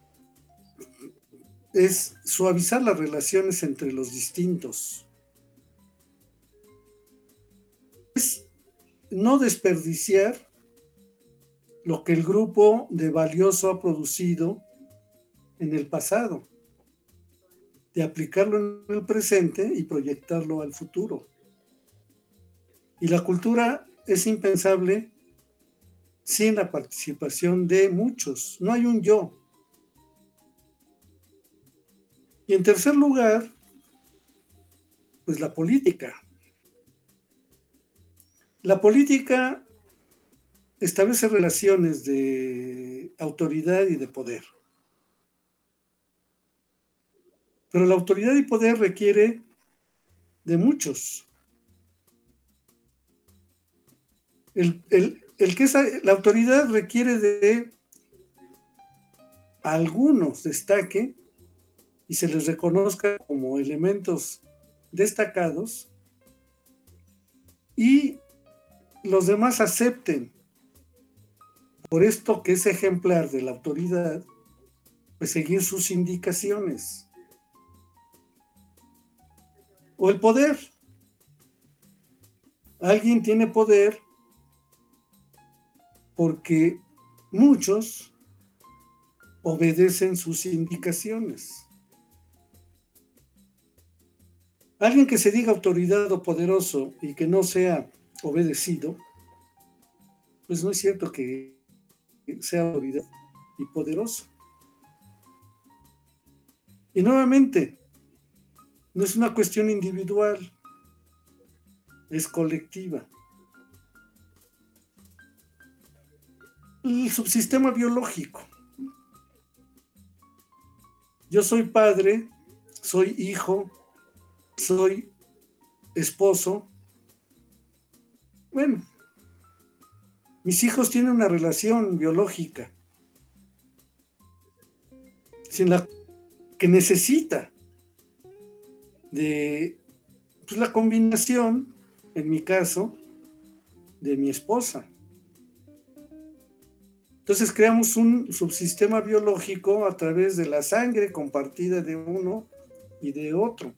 es suavizar las relaciones entre los distintos. Es no desperdiciar lo que el grupo de valioso ha producido en el pasado, de aplicarlo en el presente y proyectarlo al futuro. Y la cultura es impensable sin la participación de muchos. No hay un yo. Y en tercer lugar, pues la política. La política establece relaciones de autoridad y de poder. Pero la autoridad y poder requiere de muchos. El, el, el que esa, la autoridad requiere de algunos destaque y se les reconozca como elementos destacados y los demás acepten por esto que es ejemplar de la autoridad, pues seguir sus indicaciones. O el poder. Alguien tiene poder porque muchos obedecen sus indicaciones. Alguien que se diga autoridad o poderoso y que no sea obedecido, pues no es cierto que sea autoridad y poderoso. Y nuevamente, no es una cuestión individual, es colectiva. El subsistema biológico. Yo soy padre, soy hijo, soy esposo. Bueno, mis hijos tienen una relación biológica sin la que necesita de pues, la combinación, en mi caso, de mi esposa. Entonces creamos un subsistema biológico a través de la sangre compartida de uno y de otro.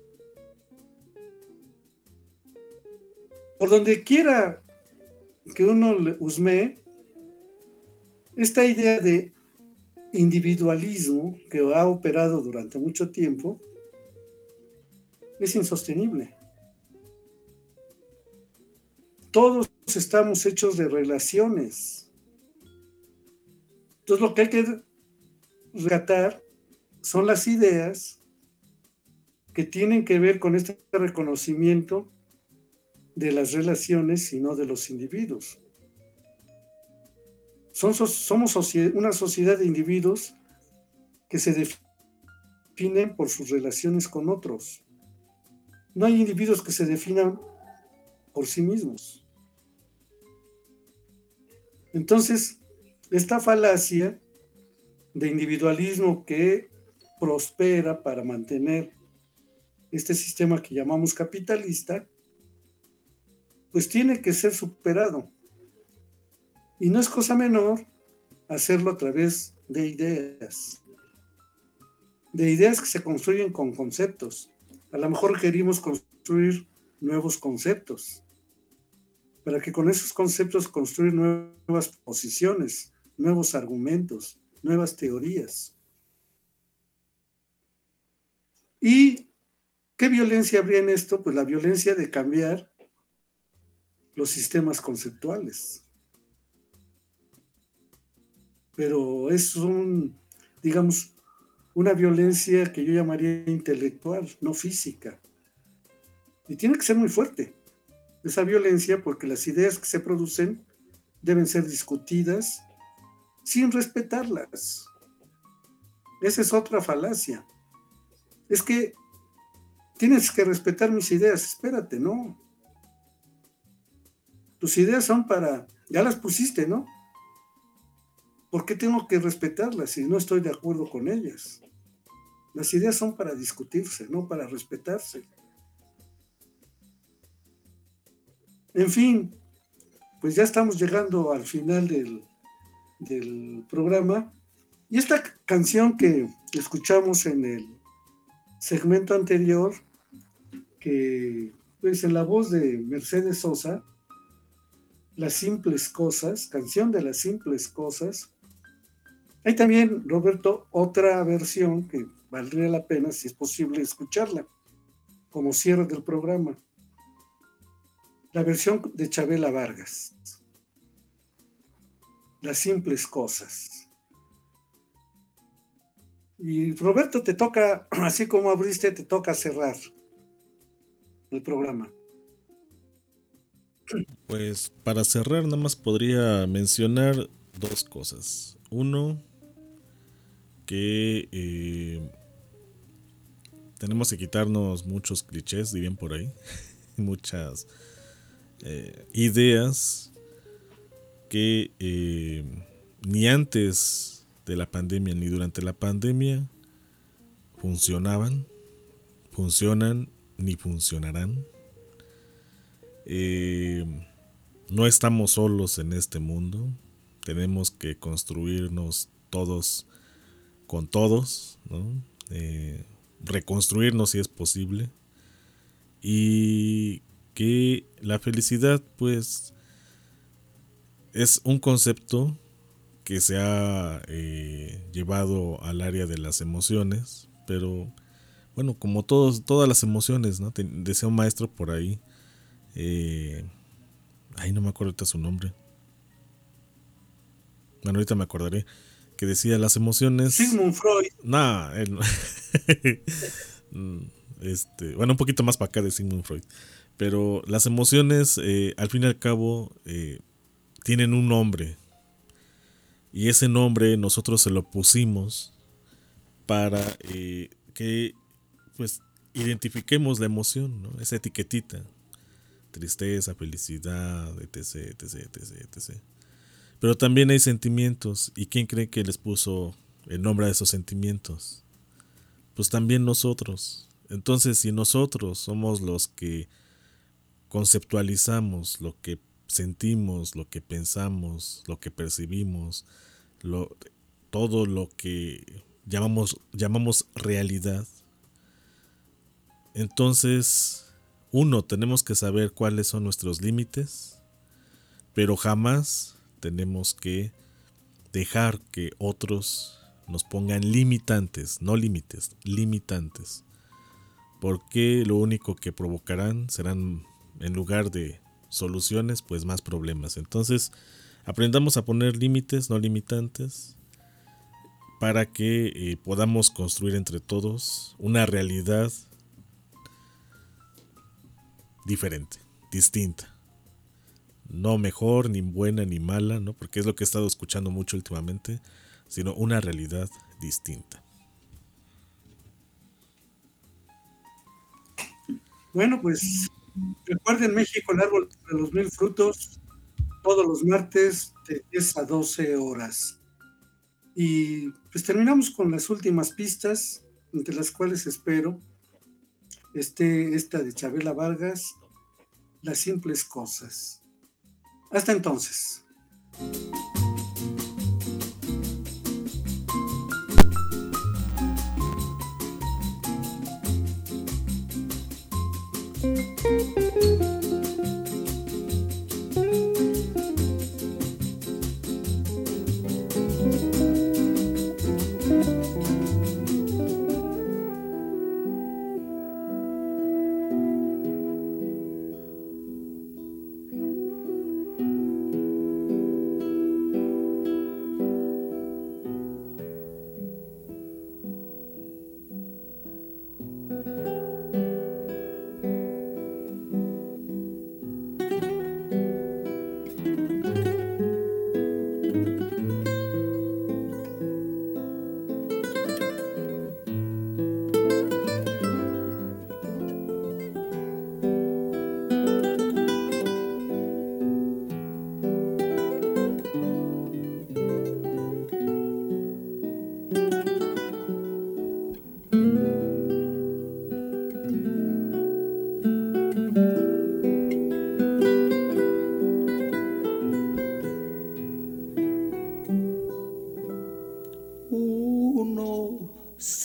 Por donde quiera que uno husmee, esta idea de individualismo que ha operado durante mucho tiempo es insostenible. Todos estamos hechos de relaciones. Entonces lo que hay que rescatar son las ideas que tienen que ver con este reconocimiento de las relaciones y no de los individuos. Son, somos una sociedad de individuos que se definen por sus relaciones con otros. No hay individuos que se definan por sí mismos. Entonces, esta falacia de individualismo que prospera para mantener este sistema que llamamos capitalista, pues tiene que ser superado. Y no es cosa menor hacerlo a través de ideas. De ideas que se construyen con conceptos. A lo mejor queremos construir nuevos conceptos, para que con esos conceptos construir nuevas posiciones, nuevos argumentos, nuevas teorías. ¿Y qué violencia habría en esto? Pues la violencia de cambiar los sistemas conceptuales. Pero es un, digamos, una violencia que yo llamaría intelectual, no física. Y tiene que ser muy fuerte esa violencia, porque las ideas que se producen deben ser discutidas sin respetarlas. Esa es otra falacia. Es que tienes que respetar mis ideas. Espérate, no. Tus ideas son para Ya las pusiste, ¿no? ¿Por qué tengo que respetarlas si no estoy de acuerdo con ellas? Las ideas son para discutirse, no para respetarse. En fin, pues ya estamos llegando al final del, del programa. Y esta canción que escuchamos en el segmento anterior, que pues en la voz de Mercedes Sosa, Las Simples Cosas, canción de las Simples Cosas. Hay también, Roberto, otra versión que valdría la pena, si es posible, escucharla, como cierre del programa. La versión de Chabela Vargas. Las Simples Cosas. Y Roberto, te toca, así como abriste, te toca cerrar el programa. Pues para cerrar nada más podría mencionar dos cosas. Uno, que eh, tenemos que quitarnos muchos clichés, dirían por ahí, muchas eh, ideas que eh, ni antes de la pandemia ni durante la pandemia funcionaban, funcionan ni funcionarán. Eh, no estamos solos en este mundo, tenemos que construirnos todos con todos, ¿no? Eh, reconstruirnos si es posible, y que la felicidad pues es un concepto que se ha eh, llevado al área de las emociones, pero bueno, como todos, todas las emociones, ¿no? Te, decía un maestro por ahí, eh, ay, no me acuerdo ahorita su nombre, bueno, ahorita me acordaré, que decía las emociones. Sigmund Freud. Nah, él no. este, bueno, un poquito más para acá de Sigmund Freud. Pero las emociones, eh, al fin y al cabo, eh, tienen un nombre. Y ese nombre nosotros se lo pusimos para eh, que pues identifiquemos la emoción, ¿no? Esa etiquetita. Tristeza, felicidad, etc, etc, etc, etc. Pero también hay sentimientos. ¿Y quién cree que les puso el nombre a esos sentimientos? Pues también nosotros. Entonces, si nosotros somos los que conceptualizamos lo que sentimos, lo que pensamos, lo que percibimos, lo, todo lo que llamamos, llamamos realidad, entonces, uno, tenemos que saber cuáles son nuestros límites, pero jamás tenemos que dejar que otros nos pongan limitantes, no límites, limitantes, porque lo único que provocarán serán, en lugar de soluciones, pues más problemas. Entonces, aprendamos a poner límites, no limitantes, para que eh, podamos construir entre todos una realidad diferente, distinta. No mejor, ni buena, ni mala, ¿no? Porque es lo que he estado escuchando mucho últimamente, sino una realidad distinta. Bueno, pues recuerden, México, el árbol de los mil frutos, todos los martes de diez a doce horas. Y pues terminamos con las últimas pistas, entre las cuales espero esté esta de Chabela Vargas, Las Simples Cosas. Hasta entonces.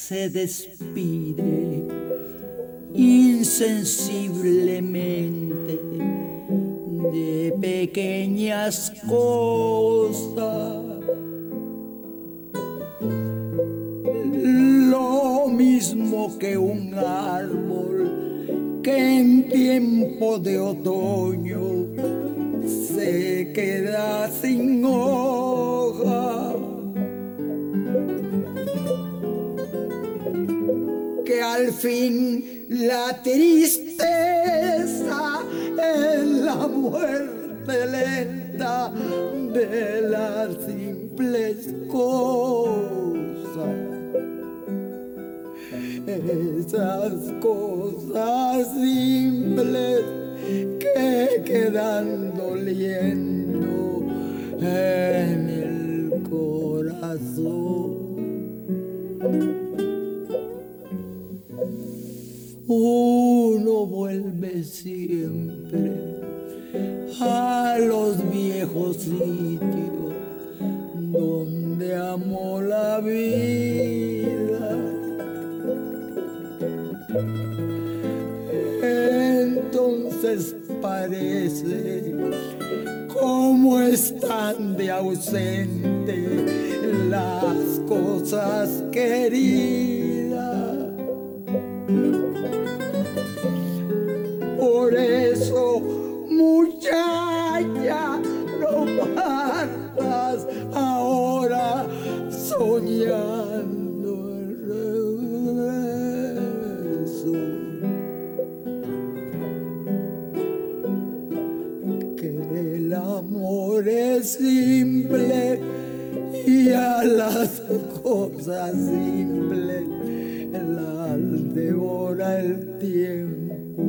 se despide insensiblemente de pequeñas cosas. Lo mismo que un árbol que en tiempo de otoño se queda sin hoja, que al fin la tristeza es la muerte lenta de las simples cosas. Esas cosas simples que quedan doliendo en el corazón. Uno vuelve siempre a los viejos sitios donde amó la vida. Entonces parece como están de ausente las cosas queridas. Por eso, muchacha, no partas ahora soñando el regreso. Que el amor es simple y a las cosas simples las devora el tiempo.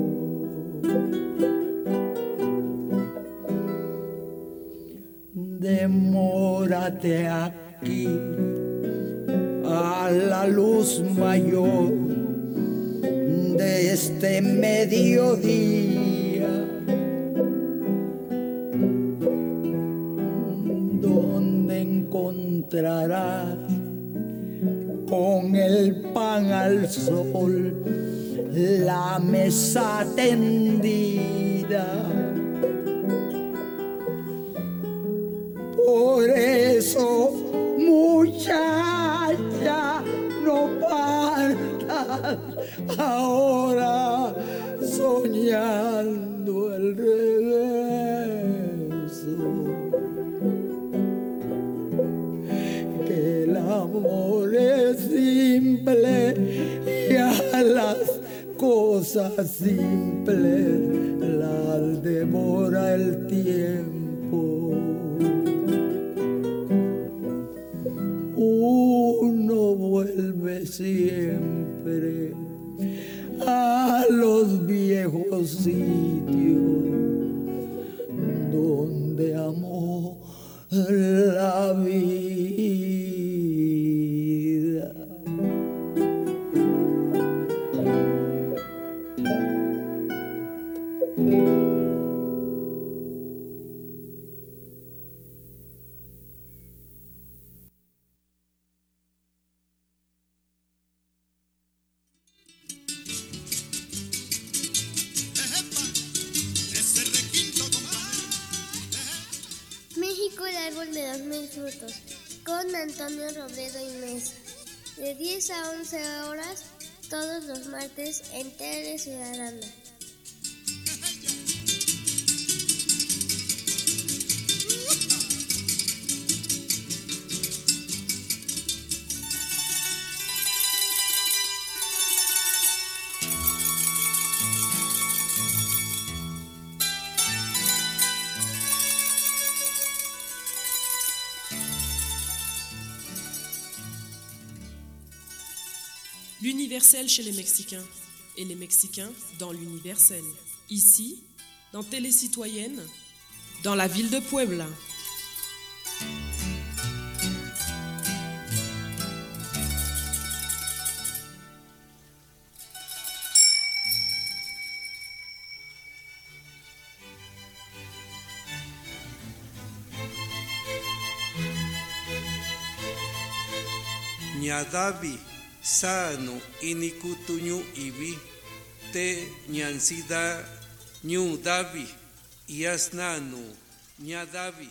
Demórate aquí a la luz mayor de este mediodía, donde encontrarás con el pan al sol la mesa tendida. Por eso, muchacha, no partas ahora soñando el regreso. Que el amor es simple y a las cosas simples las devora el tiempo. Uno vuelve siempre a los viejos sitios donde amó la vida. México, el árbol de los mil frutos, con Antonio Robledo y Mesa, de diez a once horas, todos los martes en Tele Ciudadana. L'universel chez les Mexicains et les Mexicains dans l'universel. Ici, dans Télé Citoyenne, dans la ville de Puebla. Ñadavi sano inikutuñu ibi te ñansida ñu davi yasnanu ñadavi.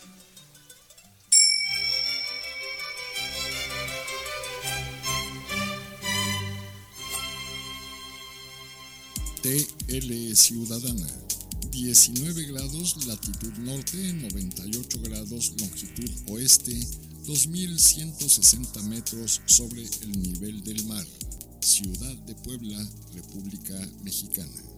T L Ciudadana, diecinueve grados latitud norte, noventa y ocho grados longitud oeste, dos mil ciento sesenta metros sobre el nivel del mar. Ciudad de Puebla, República Mexicana.